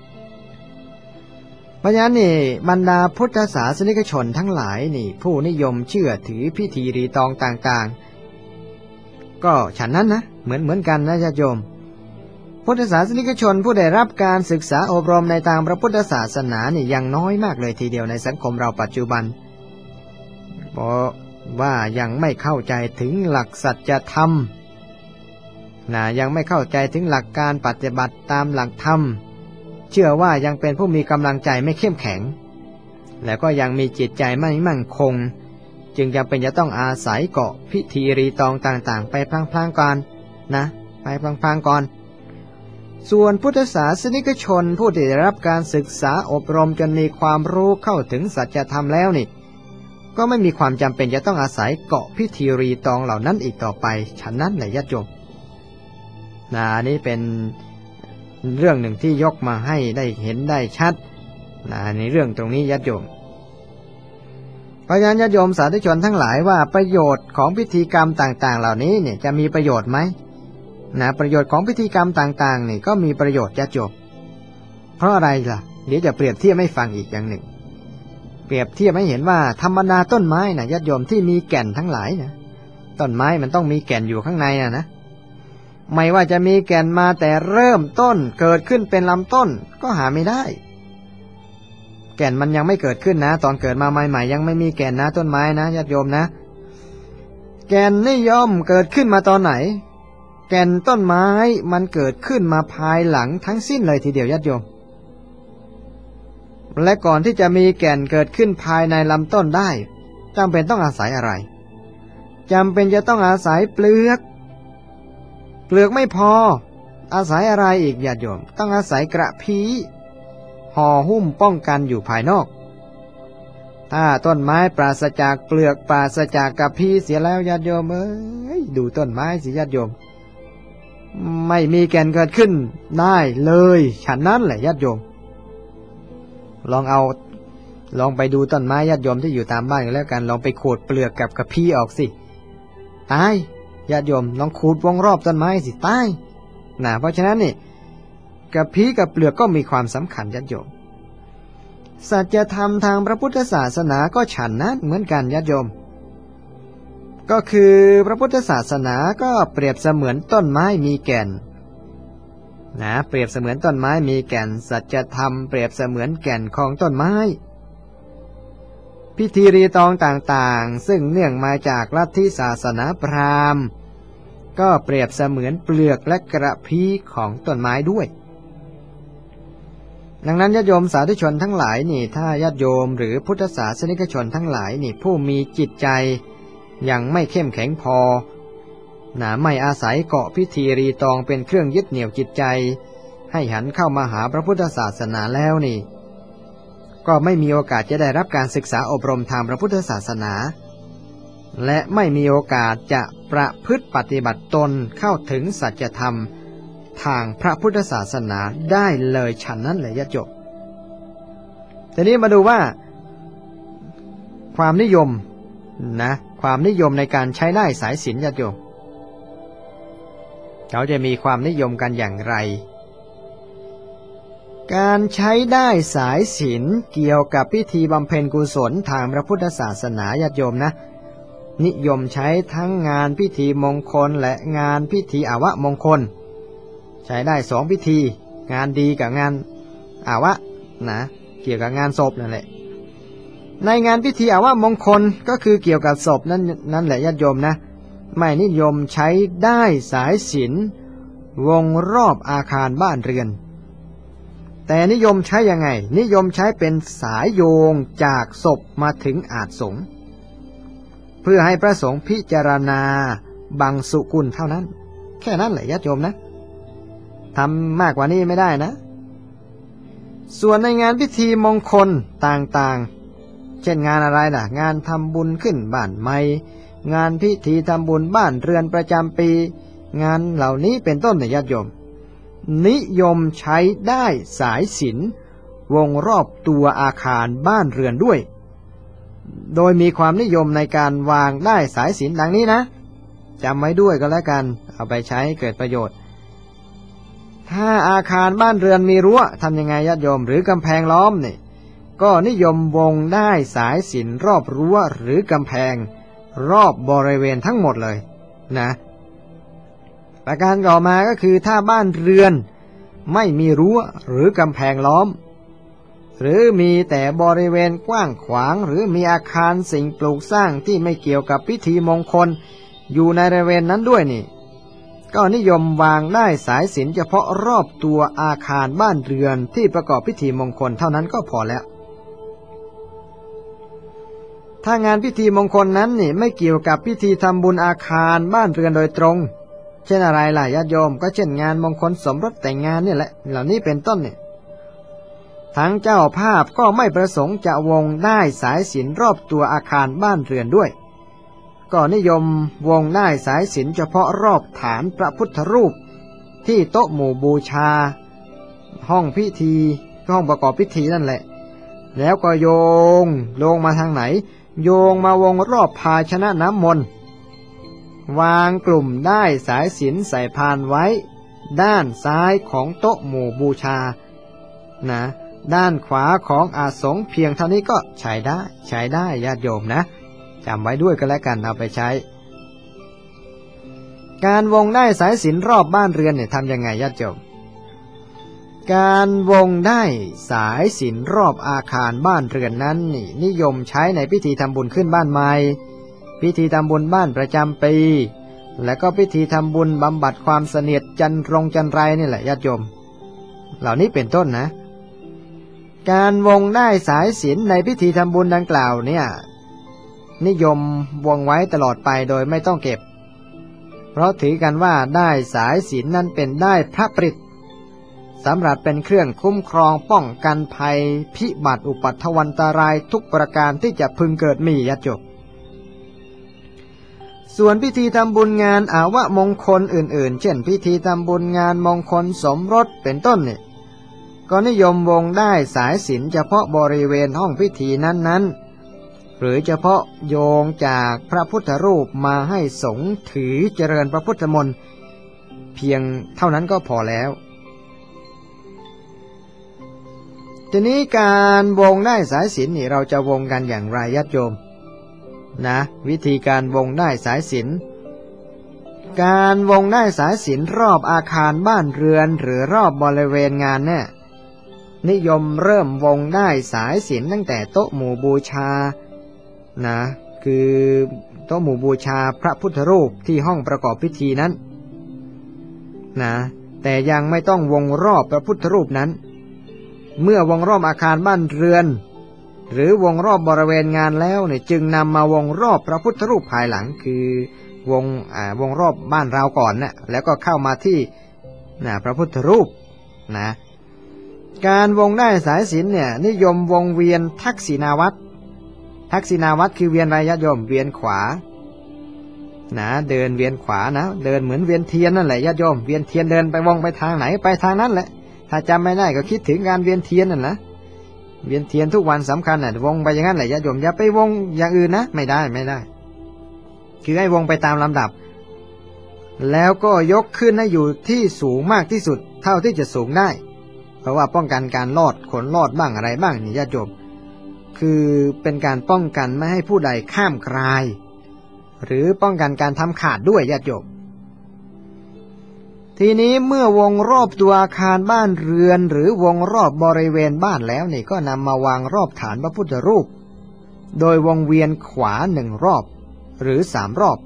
เพราะฉะนั้นนี่บรรดาพุทธศาสนิกชนทั้งหลายนี่ผู้นิยมเชื่อถือพิธีรีตองต่างๆก็ฉันนั้นนะเหมือนเหมือนกันนะญาติโยมพุทธศาสนิกชนผู้ได้รับการศึกษาอบรมในทางพระพุทธศาสนานี่ยังน้อยมากเลยทีเดียวในสังคมเราปัจจุบันเพราะว่ายังไม่เข้าใจถึงหลักสัจธรรมนะยังไม่เข้าใจถึงหลักการปฏิบัติตามหลักธรรมเชื่อว่ายังเป็นผู้มีกำลังใจไม่เข้มแข็งแล้วก็ยังมีจิตใจไม่มั่นคงจึงจำเป็นจะต้องอาศัยเกาะพิธีรีตองต่างๆไปพลางๆก่อนนะไปพลางๆก่อนส่วนพุทธศาสนิกชนผู้ที่ได้รับการศึกษาอบรมจนมีความรู้เข้าถึงสัจธรรมแล้วนี่ก็ไม่มีความจำเป็นจะต้องอาศัยเกาะพิธีรีตองเหล่านั้นอีกต่อไปฉะนั้นแหละญาติโยมนะนี่เป็นเรื่องหนึ่งที่ยกมาให้ได้เห็นได้ชัดนะในเรื่องตรงนี้ญาติโยมเพราะฉะนั้นญาติโยมสาธุชนทั้งหลายว่าประโยชน์ของพิธีกรรมต่างๆเหล่านี้เนี่ยจะมีประโยชน์ไหมนะประโยชน์ของพิธีกรรมต่างๆนี่ก็มีประโยชน์ญาติโยมเพราะอะไรล่ะเดี๋ยวจะเปรียบเทียบให้ฟังอีกอย่างหนึ่งเปรียบเทียบให้เห็นว่าธรรมดาต้นไม้นะญาติโยมที่มีแก่นทั้งหลายนะต้นไม้มันต้องมีแก่นอยู่ข้างในนะนะไม่ว่าจะมีแก่นมาแต่เริ่มต้นเกิดขึ้นเป็นลำต้นก็หาไม่ได้แก่นมันยังไม่เกิดขึ้นนะตอนเกิดมาใหม่ๆยังไม่มีแก่นนะต้นไม้นะญาติโยมนะแก่นนี่ย่อมเกิดขึ้นมาตอนไหนแก่นต้นไม้มันเกิดขึ้นมาภายหลังทั้งสิ้นเลยทีเดียวญาติโยมและก่อนที่จะมีแก่นเกิดขึ้นภายในลำต้นได้จำเป็นต้องอาศัยอะไรจำเป็นจะต้องอาศัยเปลือกเปลือกไม่พออาศัยอะไรอีกญาติโยมต้องอาศัยกระพี้ห่อหุ้มป้องกันอยู่ภายนอกถ้าต้นไม้ปราศจากเปลือกปราศจากกระพี้เสียแล้วญาติโยมเอ้ยดูต้นไม้สิญาติโยมไม่มีแก่นเกิดขึ้นได้เลยฉันนั้นแหละญาติโยมลองเอาลองไปดูต้นไม้ญาติโยมที่อยู่ตามบ้านกันแล้วกันลองไปขูดเปลือกกับกระพี้ออกสิตายญาติโยมลองขูดวงรอบต้นไม้สิตายนะเพราะฉะนั้นนี่กระพี้กับเปลือกก็มีความสำคัญญาติโยมสัจธรรมทางพระพุทธศาสนาก็ฉันนั้นเหมือนกันญาติโยมก็คือพระพุทธศาสนาก็เปรียบเสมือนต้นไม้มีแก่นนะเปรียบเสมือนต้นไม้มีแก่นสัจธรรมเปรียบเสมือนแก่นของต้นไม้พิธีรีตองต่างๆซึ่งเนื่องมาจากลัทธิศาสนาพราหมณ์ก็เปรียบเสมือนเปลือกและกระพี้ของต้นไม้ด้วยดังนั้นญาติโยมสาธุชนทั้งหลายนี่ถ้าญาติโยมหรือพุทธศาสนิกชนทั้งหลายนี่ผู้มีจิตใจยังไม่เข้มแข็งพอนะไม่อาศัยเกาะพิธีรีตองเป็นเครื่องยึดเหนี่ยวจิตใจให้หันเข้ามาหาพระพุทธศาสนาแล้วนี่ก็ไม่มีโอกาสจะได้รับการศึกษาอบรมทางพระพุทธศาสนาและไม่มีโอกาสจะประพฤติปฏิบัติตนเข้าถึงสัจธรรมทางพระพุทธศาสนาได้เลยฉันนั้นเลยญาติโยมทีนี้มาดูว่าความนิยมนะความนิยมในการใช้ได้สายศีลญาติโยมเขาจะมีความนิยมกันอย่างไรการใช้ได้สายศีลเกี่ยวกับพิธีบำเพ็ญกุศลทางพระพุทธศาสนาญาติโยมนะนิยมใช้ทั้งงานพิธีมงคลและงานพิธีอาวะมงคลใช้ได้สองพิธีงานดีกับงานอาวะนะเกี่ยวกับงานศพนั่นแหละในงานพิธีอาวะมงคลก็คือเกี่ยวกับศพนั่นนั่นแหละญาติโยมนะไม่นิยมใช้ได้สายศีลวงรอบอาคารบ้านเรือนแต่นิยมใช้ยังไงนิยมใช้เป็นสายโยงจากศพมาถึงอาสงฆ์เพื่อให้พระสงฆ์พิจารณาบังสุกุลเท่านั้นแค่นั้นแหละญาติโยมนะทำมากกว่านี้ไม่ได้นะส่วนในงานพิธีมงคลต่างๆเช่นงานอะไรล่ะงานทำบุญขึ้นบ้านใหม่งานพิธีทำบุญบ้านเรือนประจำปีงานเหล่านี้เป็นต้นเนี่ยญาติโยมนิยมใช้ได้สายศีลวงรอบตัวอาคารบ้านเรือนด้วยโดยมีความนิยมในการวางได้สายศีลดังนี้นะจำไว้ด้วยก็แล้วกันเอาไปใช้ให้เกิดประโยชน์ถ้าอาคารบ้านเรือนมีรั้วทำยังไงญาติโยมหรือกำแพงล้อมนี่ก็นิยมวงได้สายศีลรอบรั้วหรือกำแพงรอบบริเวณทั้งหมดเลยนะประการต่อมาก็คือถ้าบ้านเรือนไม่มีรั้วหรือกำแพงล้อมหรือมีแต่บริเวณกว้างขวางหรือมีอาคารสิ่งปลูกสร้างที่ไม่เกี่ยวกับพิธีมงคลอยู่ในบริเวณนั้นด้วยนี่ก็นิยมวางได้สายศีลเฉพาะรอบตัวอาคารบ้านเรือนที่ประกอบพิธีมงคลเท่านั้นก็พอแล้วถ้างานพิธีมงคลนั้นนี่ไม่เกี่ยวกับพิธีทำบุญอาคารบ้านเรือนโดยตรงเช่นอะไรล่ะญาติโยมก็เช่นงานมงคลสมรสแต่งงานนี่แหละเหล่านี้เป็นต้นเนี่ยทั้งเจ้าภาพก็ไม่ประสงค์จะวงได้สายศีลรอบตัวอาคารบ้านเรือนด้วยก็นิยมวงได้สายศีลเฉพาะรอบฐานพระพุทธรูปที่โต๊ะหมู่บูชาห้องพิธีห้องประกอบพิธีนั่นแหละแล้วก็โยงลงมาทางไหนโยงมาวงรอบภาชนะน้ำมนต์วางกลุ่มได้สายศีลใส่พานไว้ด้านซ้ายของโต๊ะหมู่บูชานะด้านขวาของอาสงฆ์เพียงเท่านี้ก็ใช้ได้ใช้ได้ญาติโยมนะจำไว้ด้วยกันแล้วกันเอาไปใช้การวงได้สายศีลรอบบ้านเรือนเนี่ยทำยังไงญาติโยมการวงได้สายศีลรอบอาคารบ้านเรือนนั้นนี่นิยมใช้ในพิธีทำบุญขึ้นบ้านใหม่พิธีทำบุญบ้านประจำปีและก็พิธีทำบุญบำบัดความเสนียดจันทรงจันไรนี่แหละญาติโยมเหล่านี้เป็นต้นนะการวงได้สายศีลในพิธีทำบุญดังกล่าวเนี่ยนิยมวงไว้ตลอดไปโดยไม่ต้องเก็บเพราะถือกันว่าได้สายศีลนั้นเป็นได้พระปริตสำหรับเป็นเครื่องคุ้มครองป้องกันภัยพิบัติอุปัฏฐวันตรายทุกประการที่จะพึงเกิดมีญาติโยมส่วนพิธีทำบุญงานอาวมงคลอื่นๆเช่นพิธีทำบุญงานมงคลสมรสเป็นต้นเนี่ยก็นิยมวงได้สายสิญจน์เฉพาะบริเวณห้องพิธีนั้นๆหรือเฉพาะโยงจากพระพุทธรูปมาให้สงฆ์ถือเจริญพระพุทธมนต์เพียงเท่านั้นก็พอแล้วทีนี้การวงได้สายสิญจน์นี่เราจะวงกันอย่างไรญาติโยมนะวิธีการวงได้สายสิญจน์การวงได้สายสิญจน์รอบอาคารบ้านเรือนหรือรอบบริเวณงานเนี่ยนิยมเริ่มวงได้สายสิญจน์ตั้งแต่โต๊ะหมู่บูชานะคือโต๊ะหมู่บูชาพระพุทธรูปที่ห้องประกอบพิธีนั้นนะแต่ยังไม่ต้องวงรอบพระพุทธรูปนั้นเมื่อวงรอบอาคารบ้านเรือนหรือวงรอบบริเวณงานแล้วเนี่ยจึงนำมาวงรอบพระพุทธรูปภายหลังคือวงอ่าวงรอบบ้านเราก่อนนะแล้วก็เข้ามาที่นะพระพุทธรูปนะการวงได้สายสิญจน์เนี่ยนิยมวงเวียนทักษิณาวัตรทักษิณาวัตรคือเวียนไรญาติโยมเวียนขวานะเดินเวียนขวานะเดินเหมือนเวียนเทียนนั่นแหละญาติโยมเวียนเทียนเดินไปวงไปทางไหนไปทางนั้นแหละถ้าจำไม่ได้ก็คิดถึงการเวียนเทียนนั่นนะเวียนเทียนทุกวันสำคัญน่ะวงไปอย่างนั้นแหละญาติโยมอย่าไปวงอย่างอื่นนะไม่ได้ไม่ได้คือให้วงไปตามลำดับแล้วก็ยกขึ้นให้อยู่ที่สูงมากที่สุดเท่าที่จะสูงได้เพราะว่าป้องกันการลอดขนลอดบ้างอะไรบ้างนี่ญาติโยมคือเป็นการป้องกันไม่ให้ผู้ใดข้ามคลายหรือป้องกันการทำขาดด้วยญาติโยมทีนี้เมื่อวงรอบตัวอาคารบ้านเรือนหรือวงรอบบริเวณบ้านแล้วนี่ก็นำมาวางรอบฐานพระพุทธรูปโดยวงเวียนขวาหนึ่งรอบหรือสามรอบ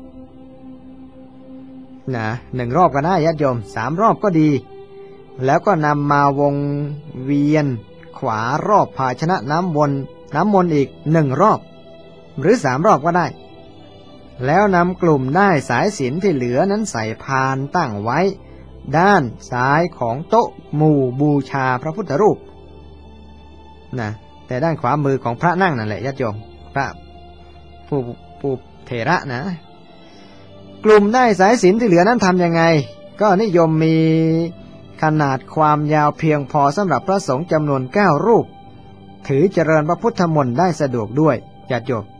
นะหนึ่งรอบก็ได้ญาติโยมสามรอบก็ดีแล้วก็นำมาวงเวียนขวารอบภาชนะน้ำวนน้ำมนต์อีกหนึ่งรอบหรือสามรอบก็ได้แล้วนำกลุ่มได้สายสิญจน์ที่เหลือนั้นใส่พานตั้งไว้ด้านซ้ายของโต๊ะหมู่บูชาพระพุทธรูปนะแต่ด้านขวามือของพระนั่งนั่นแหละญาติโยมพระผู้ผู้เถระนะกลุ่มได้สายสิญจน์ที่เหลือนั้นทำยังไงก็นิยมมีขนาดความยาวเพียงพอสำหรับพระสงฆ์จำนวนเก้ารูปถือเจริญพระพุทธมนต์ได้สะดวกด้วยญาติโยม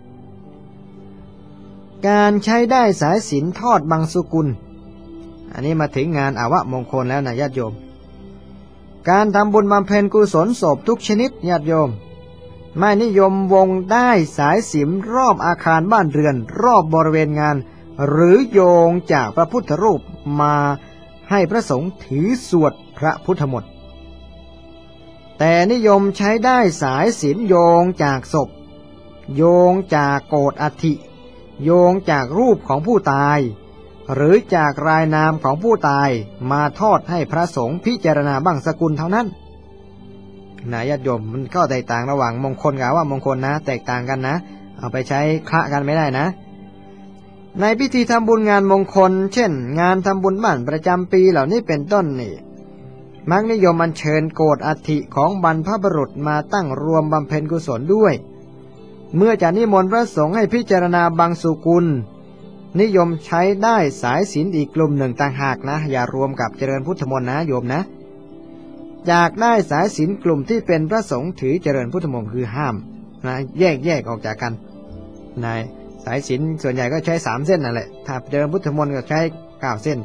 การใช้ได้สายสิญจน์ทอดบังสุกุลอันนี้มาถึงงานอาวมงคลแล้วนะญาติโยมการทำบุญบำเพ็ญกุศลศพทุกชนิดญาติโยมไม่นิยมวงได้สายสิญจน์รอบอาคารบ้านเรือนรอบบริเวณงานหรือโยงจากพระพุทธรูปมาให้พระสงฆ์ถือสวดพระพุทธมนต์แต่นิยมใช้ได้สายสิญจน์โยงจากศพโยงจากโกฐอัฐิโยงจากรูปของผู้ตายหรือจากรายนามของผู้ตายมาทอดให้พระสงฆ์พิจารณาบังสกุลเท่านั้นนะญาติโยมมันก็แตกต่างระหว่างมงคลกับว่ามงคลนะแตกต่างกันนะเอาไปใช้คละกันไม่ได้นะในพิธีทำบุญงานมงคลเช่นงานทำบุญบ้านประจำปีเหล่านี้เป็นต้นนี่มักนิยมอัญเชิญโกฐอัฐิของบรรพบุรุษมาตั้งรวมบำเพ็ญกุศลด้วยเมื่อจะนิมนต์พระสงฆ์ให้พิจารณาบังสุกุลนิยมใช้ได้สายสิญจน์อีกกลุ่มหนึ่งต่างหากนะอย่ารวมกับเจริญพุทธมนต์นะโยมนะจากได้สายสิญจน์กลุ่มที่เป็นพระสงฆ์ถือเจริญพุทธมนต์คือห้ามนะแยกแยกออกจากกันนายสายสิญจน์ส่วนใหญ่ก็ใช้สามเส้นนั่นแหละถ้าเจริญพุทธมนต์ก็ใช้เก้าเส้น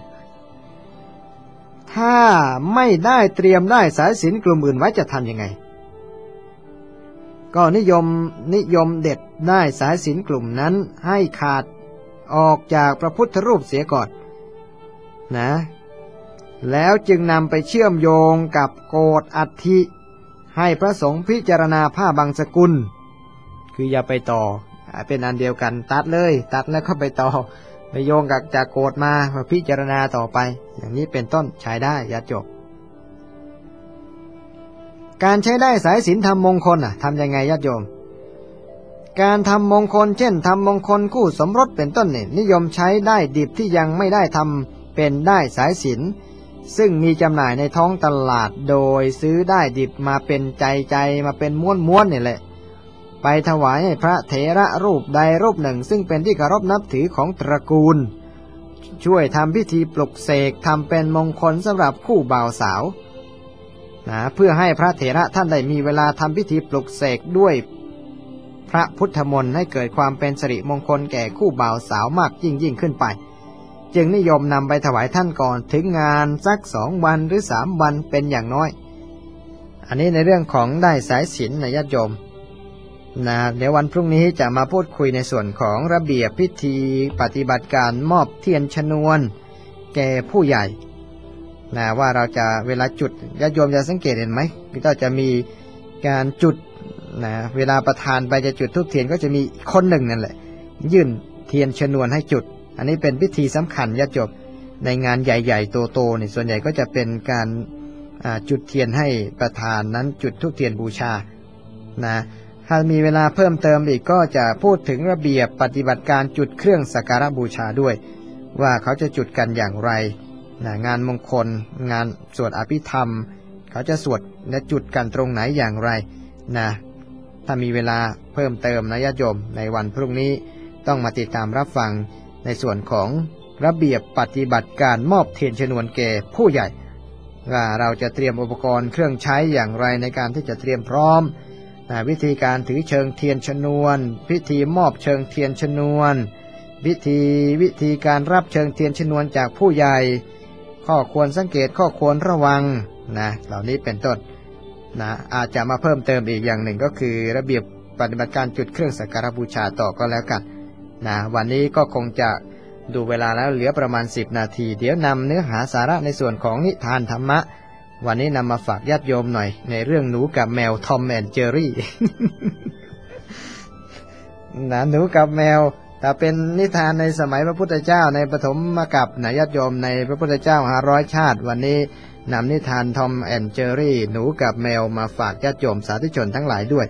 ถ้าไม่ได้เตรียมได้สายสิญจน์กลุ่มอื่นไว้จะทำยังไงก็นิยมนิยมเด็ดได้สายสิญจน์กลุ่มนั้นให้ขาดออกจากพระพุทธรูปเสียก่อนนะแล้วจึงนำไปเชื่อมโยงกับโกฐอัฐิให้พระสงฆ์พิจารณาผ้าบังสกุลคืออย่าไปต่อเป็นอันเดียวกันตัดเลยตัดแล้วก็ไปต่อไปโยงกับจากโกฐมาพิจารณาต่อไปอย่างนี้เป็นต้นใช้ได้อย่าจบการใช้ได้สายสิญจน์ทำมงคลอ่ะทำยังไงญาติโยมการทำมงคลเช่นทำมงคลคู่สมรสเป็นต้นเนี่ยนิยมใช้ได้ดิบที่ยังไม่ได้ทำเป็นได้สายสิญจน์ซึ่งมีจำหน่ายในท้องตลาดโดยซื้อได้ดิบมาเป็นใจใจมาเป็นม้วนม้วนนี่แหละไปถวายให้พระเถระรูปใดรูปหนึ่งซึ่งเป็นที่เคารพนับถือของตระกูลช่วยทำพิธีปลุกเสกทำเป็นมงคลสำหรับคู่บ่าวสาวนะเพื่อให้พระเถระท่านได้มีเวลาทำพิธีปลุกเสกด้วยพระพุทธมนต์ให้เกิดความเป็นสิริมงคลแก่คู่บ่าวสาวมากยิ่งยิ่งขึ้นไปจึงนิยมนำไปถวายท่านก่อนถึงงานสักสองวันหรือสามวันเป็นอย่างน้อยอันนี้ในเรื่องของได้สายศีลนะญาติโยมนะเดี๋ยววันพรุ่งนี้จะมาพูดคุยในส่วนของระเบียบพิธีปฏิบัติการมอบเทียนชนวนแก่ผู้ใหญ่นะว่าเราจะเวลาจุดญาติโยมจะสังเกตเห็นไหมก็จะมีการจุดนะเวลาประธานไปจะจุดธูปเทียนก็จะมีคนหนึ่งนั่นแหละยื่นเทียนชนวนให้จุดอันนี้เป็นพิธีสำคัญญาติโยมในงานใหญ่ๆโตๆนี่ส่วนใหญ่ก็จะเป็นการจุดเทียนให้ประธานนั้นจุดธูปเทียนบูชานะถ้ามีเวลาเพิ่มเติมอีกก็จะพูดถึงระเบียบปฏิบัติการจุดเครื่องสักการะบูชาด้วยว่าเขาจะจุดกันอย่างไรนะงานมงคลงานสวดอภิธรรมเขาจะสวดและจุดกันตรงไหนอย่างไรนะถ้ามีเวลาเพิ่มเติมนะญาติโยมในวันพรุ่งนี้ต้องมาติดตามรับฟังในส่วนของระเบียบปฏิบัติการมอบเทียนชนวนแก่ผู้ใหญ่ว่าเราจะเตรียมอุปกรณ์เครื่องใช้อย่างไรในการที่จะเตรียมพร้อมวิธีการถือเชิงเทียนชนวนพิธีมอบเชิงเทียนชนวนวิธีวิธีการรับเชิงเทียนชนวนจากผู้ใหญ่ข้อควรสังเกตข้อควรระวังนะเหล่านี้เป็นต้นนะอาจจะมาเพิ่มเติมอีกอย่างหนึ่งก็คือระเบียบปฏิบัติการจุดเครื่องสักการะบูชาต่อก็แล้วกันนะวันนี้ก็คงจะดูเวลาแล้วเหลือประมาณสิบนาทีเดี๋ยวนำเนื้อหาสาระในส่วนของนิทานธรรมะวันนี้นำมาฝากญาติโยมหน่อยในเรื่องหนูกับแมวทอมแอนด์เจอรี่ นะหนูกับแมวแต่เป็นนิทานในสมัยพระพุทธเจ้าในปฐมกัปนะญาติโยมในพระพุทธเจ้าห้าร้อยชาติวันนี้นำนิทานทอมแอนด์เจอรี่หนูกับแมวมาฝากญาติโยมสาธุชนทั้งหลายด้วย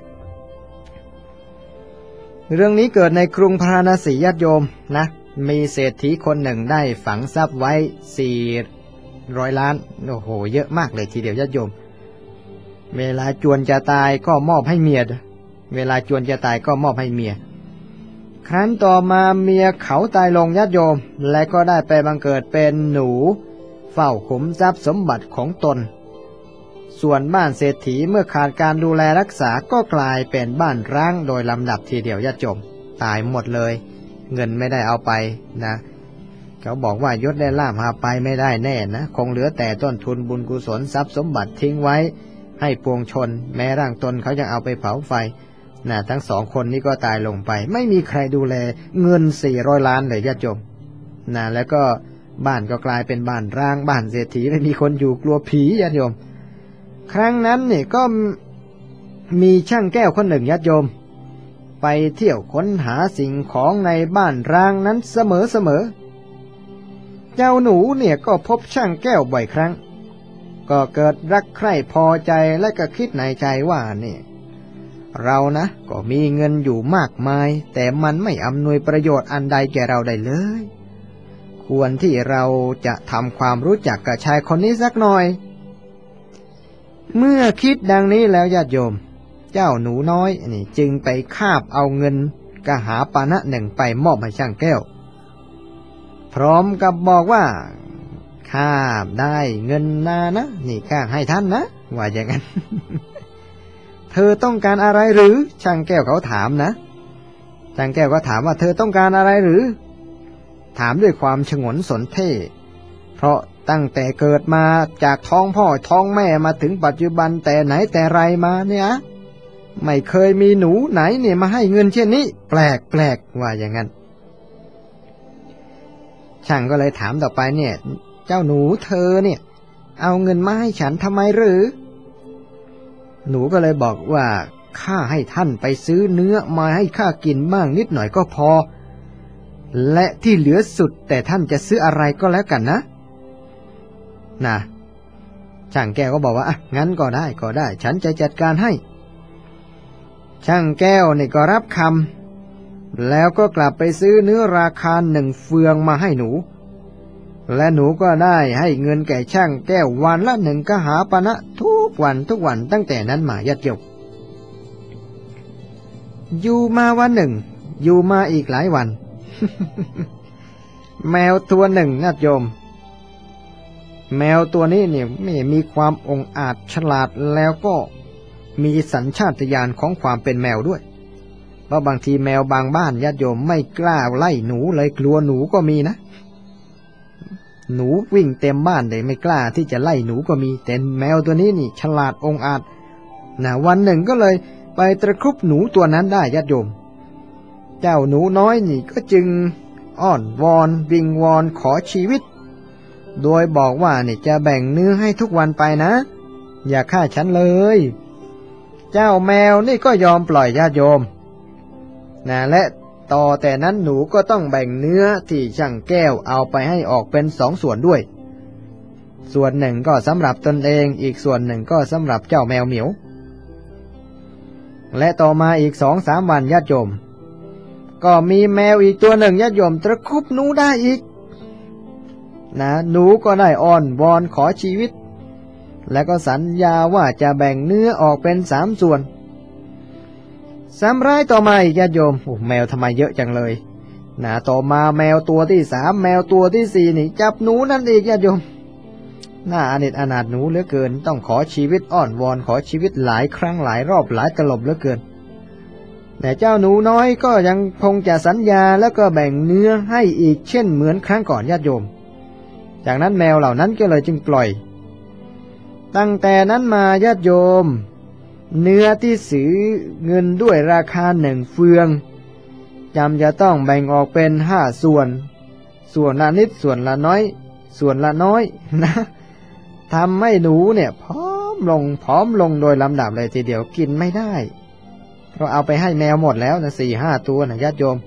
เรื่องนี้เกิดในกรุงพาราณสีญาติโยมนะมีเศรษฐีคนหนึ่งได้ฝังทรัพย์ไว้สี่ร้อยล้านโอ้โหเยอะมากเลยทีเดียวญาติโยมเวลาจวนจะตายก็มอบให้เมียเวลาจวนจะตายก็มอบให้เมียครั้นต่อมาเมียเขาตายลงญาติโยมและก็ได้ไปบังเกิดเป็นหนูเฝ้าขุมทรัพย์สมบัติของตนส่วนบ้านเศรษฐีเมื่อขาดการดูแลรักษาก็กลายเป็นบ้านร้างโดยลำดับทีเดียวญาติโยมตายหมดเลยเงินไม่ได้เอาไปนะเขาบอกว่ายศได้ลาภหาไปไม่ได้แน่นะคงเหลือแต่ต้นทุนบุญกุศลทรัพย์สมบัติทิ้งไว้ให้ปวงชนแม้ร่างตนเขายังเอาไปเผาไฟนะทั้งสองคนนี้ก็ตายลงไปไม่มีใครดูแลเงินสี่ร้อยล้านเลยญาติโยมนะแล้วก็บ้านก็กลายเป็นบ้านร้างบ้านเศรษฐีไม่มีคนอยู่กลัวผีญาติโยมครั้งนั้นนี่ก็มีช่างแก้วคนหนึ่งญาติโยมไปเที่ยวค้นหาสิ่งของในบ้านร้างนั้นเสมอเสมอเจ้าหนูเนี่ยก็พบช่างแก้วบ่อยครั้งก็เกิดรักใคร่พอใจและก็คิดในใจว่าเนี่ยเรานะก็มีเงินอยู่มากมายแต่มันไม่อำนวยประโยชน์อันใดแก่เราได้เลยควรที่เราจะทำความรู้จักกับชายคนนี้สักหน่อยเมื่อคิดดังนี้แล้วญาติโยมเจ้าหนูน้อยนี่จึงไปคาบเอาเงินกหาปานะหนึ่งไปมอบให้ช่างแก้วพร้อมกับบอกว่าข้าได้เงินนานะนี่ข้าให้ท่านนะว่าอย่างนั้น เธอต้องการอะไรหรือช่างแก้วเขาถามนะช่างแก้วก็ถามว่าเธอต้องการอะไรหรือถามด้วยความฉงนสนเท่เพราะตั้งแต่เกิดมาจากท้องพ่อท้องแม่มาถึงปัจจุบันแต่ไหนแต่ไรมาเนี่ยไม่เคยมีหนูไหนเนี่ยมาให้เงินเช่นนี้แปลกแปลกว่าอย่างนั้นช่างก็เลยถามต่อไปเนี่ยเจ้าหนูเธอเนี่ยเอาเงินมาให้ฉันทำไมหรือหนูก็เลยบอกว่าข้าให้ท่านไปซื้อเนื้อมาให้ข้ากินบ้างนิดหน่อยก็พอและที่เหลือสุดแต่ท่านจะซื้ออะไรก็แล้วกันนะนะช่างแก้วก็บอกว่าอ่ะงั้นก็ได้ก็ได้ฉันจะจัดการให้ช่างแก้วนี่ก็รับคำแล้วก็กลับไปซื้อเนื้อราคาหนึ่งเฟืองมาให้หนูและหนูก็ได้ให้เงินแก่ช่างแก้ววันละหนึ่งกหาปณะทุกวันทุกวันตั้งแต่นั้นมาญาติโยมอยู่มาวันหนึ่งอยู่มาอีกหลายวัน แมวตัวหนึ่งญาติโยมแมวตัวนี้เนี่ยไม่มีความองอาจฉลาดแล้วก็มีสัญชาตญาณของความเป็นแมวด้วยเพราะบางทีแมวบางบ้านญาติโยมไม่กล้าไล่หนูเลยกลัวหนูก็มีนะหนูวิ่งเต็มบ้านเลยไม่กล้าที่จะไล่หนูก็มีแต่แมวตัวนี้นี่ฉลาดองอาจนะวันหนึ่งก็เลยไปตะครุบหนูตัวนั้นได้ญาติโยมเจ้าหนูน้อยนี่ก็จึงอ้อนวอนวิงวอนขอชีวิตโดยบอกว่านี่จะแบ่งเนื้อให้ทุกวันไปนะอย่าฆ่าฉันเลยเจ้าแมวนี่ก็ยอมปล่อยญาติโยมนะและต่อแต่นั้นหนูก็ต้องแบ่งเนื้อที่ช่างแก้วเอาไปให้ออกเป็นสองส่วนด้วยส่วนหนึ่งก็สำหรับตนเองอีกส่วนหนึ่งก็สำหรับเจ้าแมวเหมียวและต่อมาอีกสองสามวันญาติโยมก็มีแมวอีกตัวหนึ่งญาติโยมตะครุบหนูได้อีกนะหนูก็ได้อ้อนวอนขอชีวิตแล้วก็สัญญาว่าจะแบ่งเนื้อออกเป็นสามส่วนสามรายต่อมาอีกญาติโยมโอ้แมวทำไมเยอะจังเลยนะต่อมาแมวตัวที่สามแมวตัวที่สี่นี่จับหนูนั่นอีกญาติโยมน่าอนิจอนาถหนูเหลือเกินต้องขอชีวิตอ้อนวอนขอชีวิตหลายครั้งหลายรอบหลายตลบเหลือเกินแต่เจ้าหนูน้อยก็ยังคงจะสัญญาแล้วก็แบ่งเนื้อให้อีกเช่นเหมือนครั้งก่อนญาติโยมจากนั้นแมวเหล่านั้นก็เลยจึงปล่อยตั้งแต่นั้นมาญาติโยมเนื้อที่ซื้อเงินด้วยราคาหนึ่งเฟืองจำจะต้องแบ่งออกเป็นห้าส่วนส่วนละนิดส่วนละน้อยส่วนละน้อยนะทำให้หนูเนี่ยผอมลงผอมลงโดยลำดับเลยทีเดียวกินไม่ได้เพราะเอาไปให้แมวหมดแล้วนะสี่ห้าตัวนะญาติโยม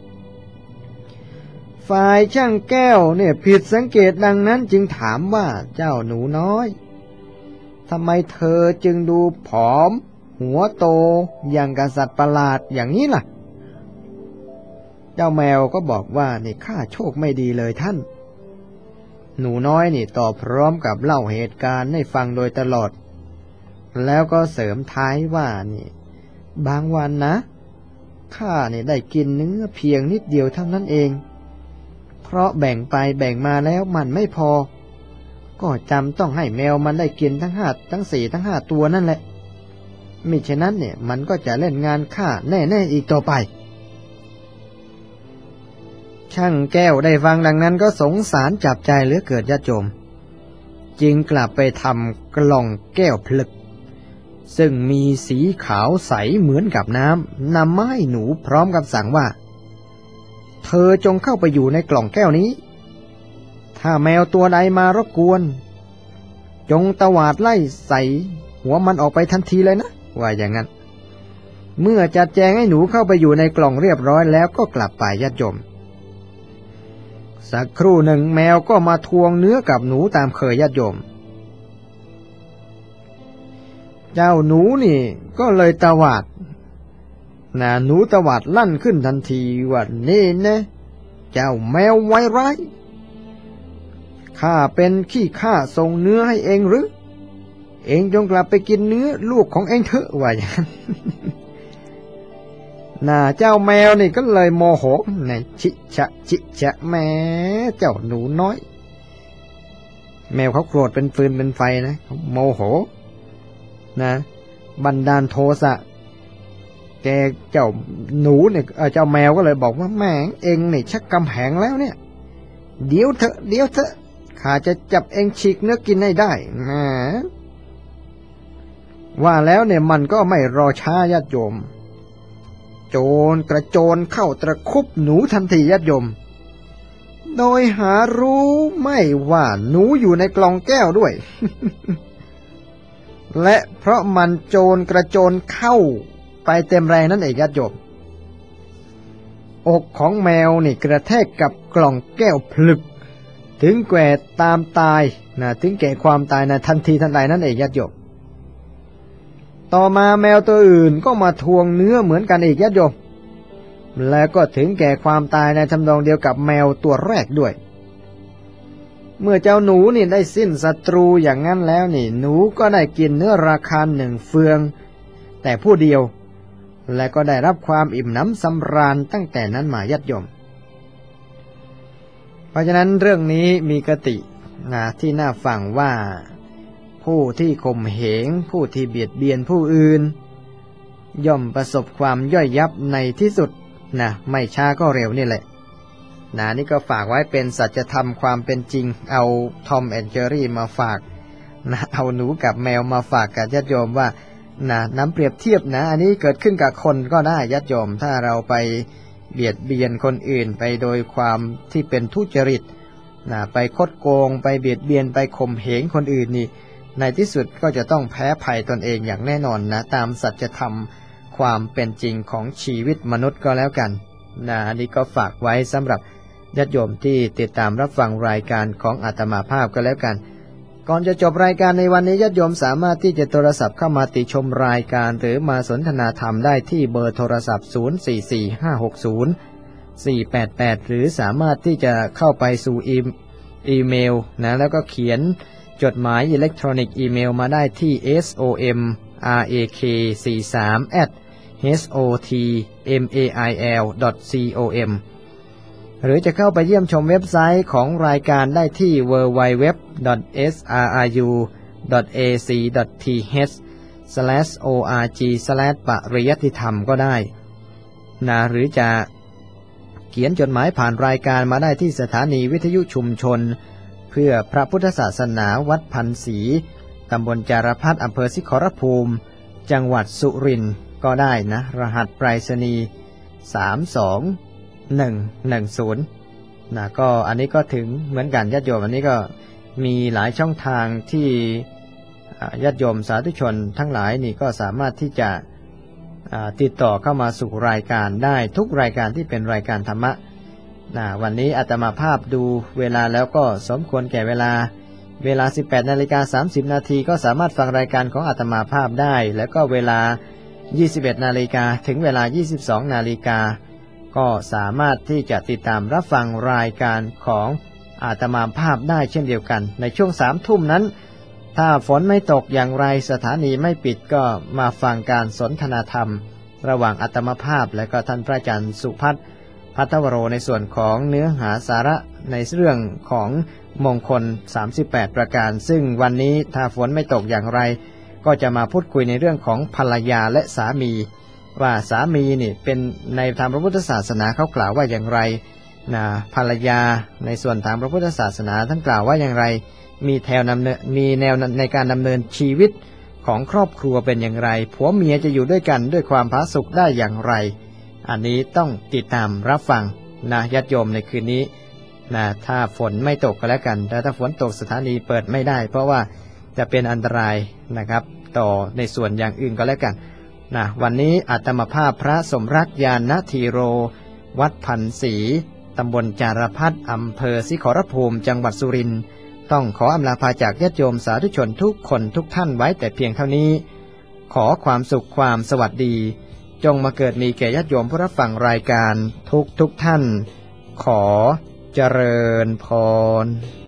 ฝ่ายช่างแก้วเนี่ยผิดสังเกตดังนั้นจึงถามว่าเจ้าหนูน้อยทำไมเธอจึงดูผอมหัวโตอย่างกษัตริย์ประหลาดอย่างนี้ล่ะเจ้าแมวก็บอกว่านี่ข้าโชคไม่ดีเลยท่านหนูน้อยนี่ตอบพร้อมกับเล่าเหตุการณ์ให้ฟังโดยตลอดแล้วก็เสริมท้ายว่านี่บางวันนะข้านี่ได้กินเนื้อเพียงนิดเดียวเท่านั้นเองเพราะแบ่งไปแบ่งมาแล้วมันไม่พอก็จำต้องให้แมวมันได้กินทั้งห้าทั้งสี่ทั้งห้าตัวนั่นแหละมิฉะนั้นเนี่ยมันก็จะเล่นงานข้าแน่ๆอีกต่อไปช่างแก้วได้ฟังดังนั้นก็สงสารจับใจเหลือเกินญาติโยมจึงกลับไปทำกล่องแก้วผลึกซึ่งมีสีขาวใสเหมือนกับน้ำนำมาให้หนูพร้อมกับสั่งว่าเธอจงเข้าไปอยู่ในกล่องแก้วนี้ถ้าแมวตัวใดมารบกวนจงตวาดไล่ใส่หัวมันออกไปทันทีเลยนะว่าอย่างนั้นเมื่อจัดแจงให้หนูเข้าไปอยู่ในกล่องเรียบร้อยแล้วก็กลับไปญาติโยมสักครู่หนึ่งแมวก็มาทวงเนื้อกับหนูตามเคยญาติโยมเจ้าหนูนี่ก็เลยตวาดนะหนูตวาดลั่นขึ้นทันทีว่านี่นะเจ้าแมวไวร้ายข้าเป็นขี้ข้าส่งเนื้อให้เองหรือเองจงกลับไปกินเนื้อลูกของเองเถอะว่าอย่างนั้นน่าเจ้าแมวนี่ก็เลยโมโหในชิชะชิชะแม่เจ้าหนูน้อยแมวเขาโกรธเป็นฟืนเป็นไฟนะเขาโมโหนะบันดาลโทสะแกเจ้าหนูเนี่ยเจ้าแมวก็เลยบอกว่าแม่เองนี่ชักกำแหงแล้วเนี่ยเดี๋ยวเถอะเดี๋ยวเถอะข้าจะจับเองฉีกเนื้อกินให้ได้นะว่าแล้วเนี่ยมันก็ไม่รอช้าญาติโยมโจรกระโจนเข้าตะครุบหนูทันทีญาติโยมโดยหารู้ไม่ว่าหนูอยู่ในกล่องแก้วด้วย และเพราะมันโจรกระโจนเข้าไปเต็มแรงนั่นเองญาติโยมอกของแมวนี่กระแทกกับกล่องแก้วพลึกถึงแก่ตามตายนะถึงแก่ความตายในทันทีทันใดนั่นเองญาติโยมต่อมาแมวตัวอื่นก็มาทวงเนื้อเหมือนกันอีกญาติโยมแล้วก็ถึงแก่ความตายในทำนองเดียวกับแมวตัวแรกด้วยเมื่อเจ้าหนูนี่ได้สิ้นศัตรูอย่างนั้นแล้วนี่หนูก็ได้กินเนื้อราคาหนึ่งเฟืองแต่ผู้เดียวและก็ได้รับความอิ่มหนำสำราญตั้งแต่นั้นมาญาติโยมเพราะฉะนั้นเรื่องนี้มีคตินะที่น่าฟังว่าผู้ที่ข่มเหงผู้ที่เบียดเบียนผู้อื่นย่อมประสบความย่อยยับในที่สุดนะไม่ช้าก็เร็วนี่แหละนะนี่ก็ฝากไว้เป็นสัจธรรมความเป็นจริงเอาทอมแอนด์เจอรี่มาฝากนะเอาหนูกับแมวมาฝากกับญาติโยมว่านะน้ำเปรียบเทียบนะอันนี้เกิดขึ้นกับคนก็ได้ญาติโยมถ้าเราไปเบียดเบียนคนอื่นไปโดยความที่เป็นทุจริตนะไปคดโกงไปเบียดเบียนไปข่มเหงคนอื่นนี่ในที่สุดก็จะต้องแพ้ภัยตนเองอย่างแน่นอนนะตามสัจธรรมความเป็นจริงของชีวิตมนุษย์ก็แล้วกันนะอันนี้ก็ฝากไว้สำหรับญาติโยมที่ติดตามรับฟังรายการของอาตมาภาพก็แล้วกันก่อนจะจบรายการในวันนี้ญาติโยมสามารถที่จะโทรศัพท์เข้ามาติชมรายการหรือมาสนทนาธรรมได้ที่เบอร์โทรศัพท์ศูนย์ สี่ สี่ ห้า หก ศูนย์ สี่ แปด แปดหรือสามารถที่จะเข้าไปสู่อีอีเมลนะแล้วก็เขียนจดหมายอิเล็กทรอนิกส์อีเมลมาได้ที่ เอส โอ เอ็ม อาร์ เอ เค สี่สิบสาม แอท เอช โอ ที เอ็ม เอ ไอ แอล ดอท ซี โอ เอ็ม หรือจะเข้าไปเยี่ยมชมเว็บไซต์ของรายการได้ที่ ดับเบิลยู ดับเบิลยู ดับเบิลยู ดอท เอส อาร์ อาร์ ยู ดอท เอ ซี ดอท ที เอช สแลช โอ อาร์ จี สแลช ปริยัติธรรมก็ได้นะหรือจะเขียนจดหมายผ่านรายการมาได้ที่สถานีวิทยุชุมชนเพื่อพระพุทธศาสนาวัดพันศรีตำบลจารพัฒน์อำเภอสิขรภูมิจังหวัดสุรินทร์ก็ได้นะรหัสไปรษณีย์สาม สอง หนึ่ง หนึ่ง ศูนย์นะก็อันนี้ก็ถึงเหมือนกันญาติโยมอันนี้ก็มีหลายช่องทางที่ญาติโยมสาธุชนทั้งหลายนี่ก็สามารถที่จะติดต่อเข้ามาสู่รายการได้ทุกรายการที่เป็นรายการธรรมะนะวันนี้อาตมาภาพดูเวลาแล้วก็สมควรแก่เวลาเวลา สิบแปดนาฬิกาสามสิบนาทีก็สามารถฟังรายการของอาตมาภาพได้แล้วก็เวลายี่สิบเอ็ดนาฬิกาถึงเวลายี่สิบสองนาฬิกาก็สามารถที่จะติดตามรับฟังรายการของอาตมาภาพได้เช่นเดียวกันในช่วงสามทุ่มนั้นถ้าฝนไม่ตกอย่างไรสถานีไม่ปิดก็มาฟังการสนทนาธรรมระหว่างอาตมาภาพและก็ท่านพระอาจารย์สุพัฒน์พัทวโรในส่วนของเนื้อหาสาระในเรื่องของมงคลสามสิบแปดประการซึ่งวันนี้ถ้าฝนไม่ตกอย่างไรก็จะมาพูดคุยในเรื่องของภรรยาและสามีว่าสามีนี่เป็นในทางพระพุทธศาสนาเขากล่าวว่าอย่างไรนะภรรยาในส่วนทางพระพุทธศาสนาท่านกล่าวว่าอย่างไรมีแนวนำเนินมีแนวในการดำเนินชีวิตของครอบครัวเป็นอย่างไรผัวเมียจะอยู่ด้วยกันด้วยความผาสุกได้อย่างไรอันนี้ต้องติดตามรับฟังนะญาติโยมในคืนนี้นะถ้าฝนไม่ตกก็แล้วกันแต่ถ้าฝนตกสถานีเปิดไม่ได้เพราะว่าจะเป็นอันตรายนะครับต่อในส่วนอย่างอื่นก็แล้วกันนะวันนี้อาตมาภาพพระสมรักญาณธีโรวัดพันศรีตำบลจารพัฒน์อำเภอสิขรภูมิจังหวัดสุรินทร์ต้องขออำลาพาจากญาติโยมสาธุชนทุกคนทุกท่านไว้แต่เพียงเท่านี้ขอความสุขความสวัสดีจงมาเกิดมีแก่ญาติโยมผู้รับฟังรายการทุกทุกท่านขอเจริญพร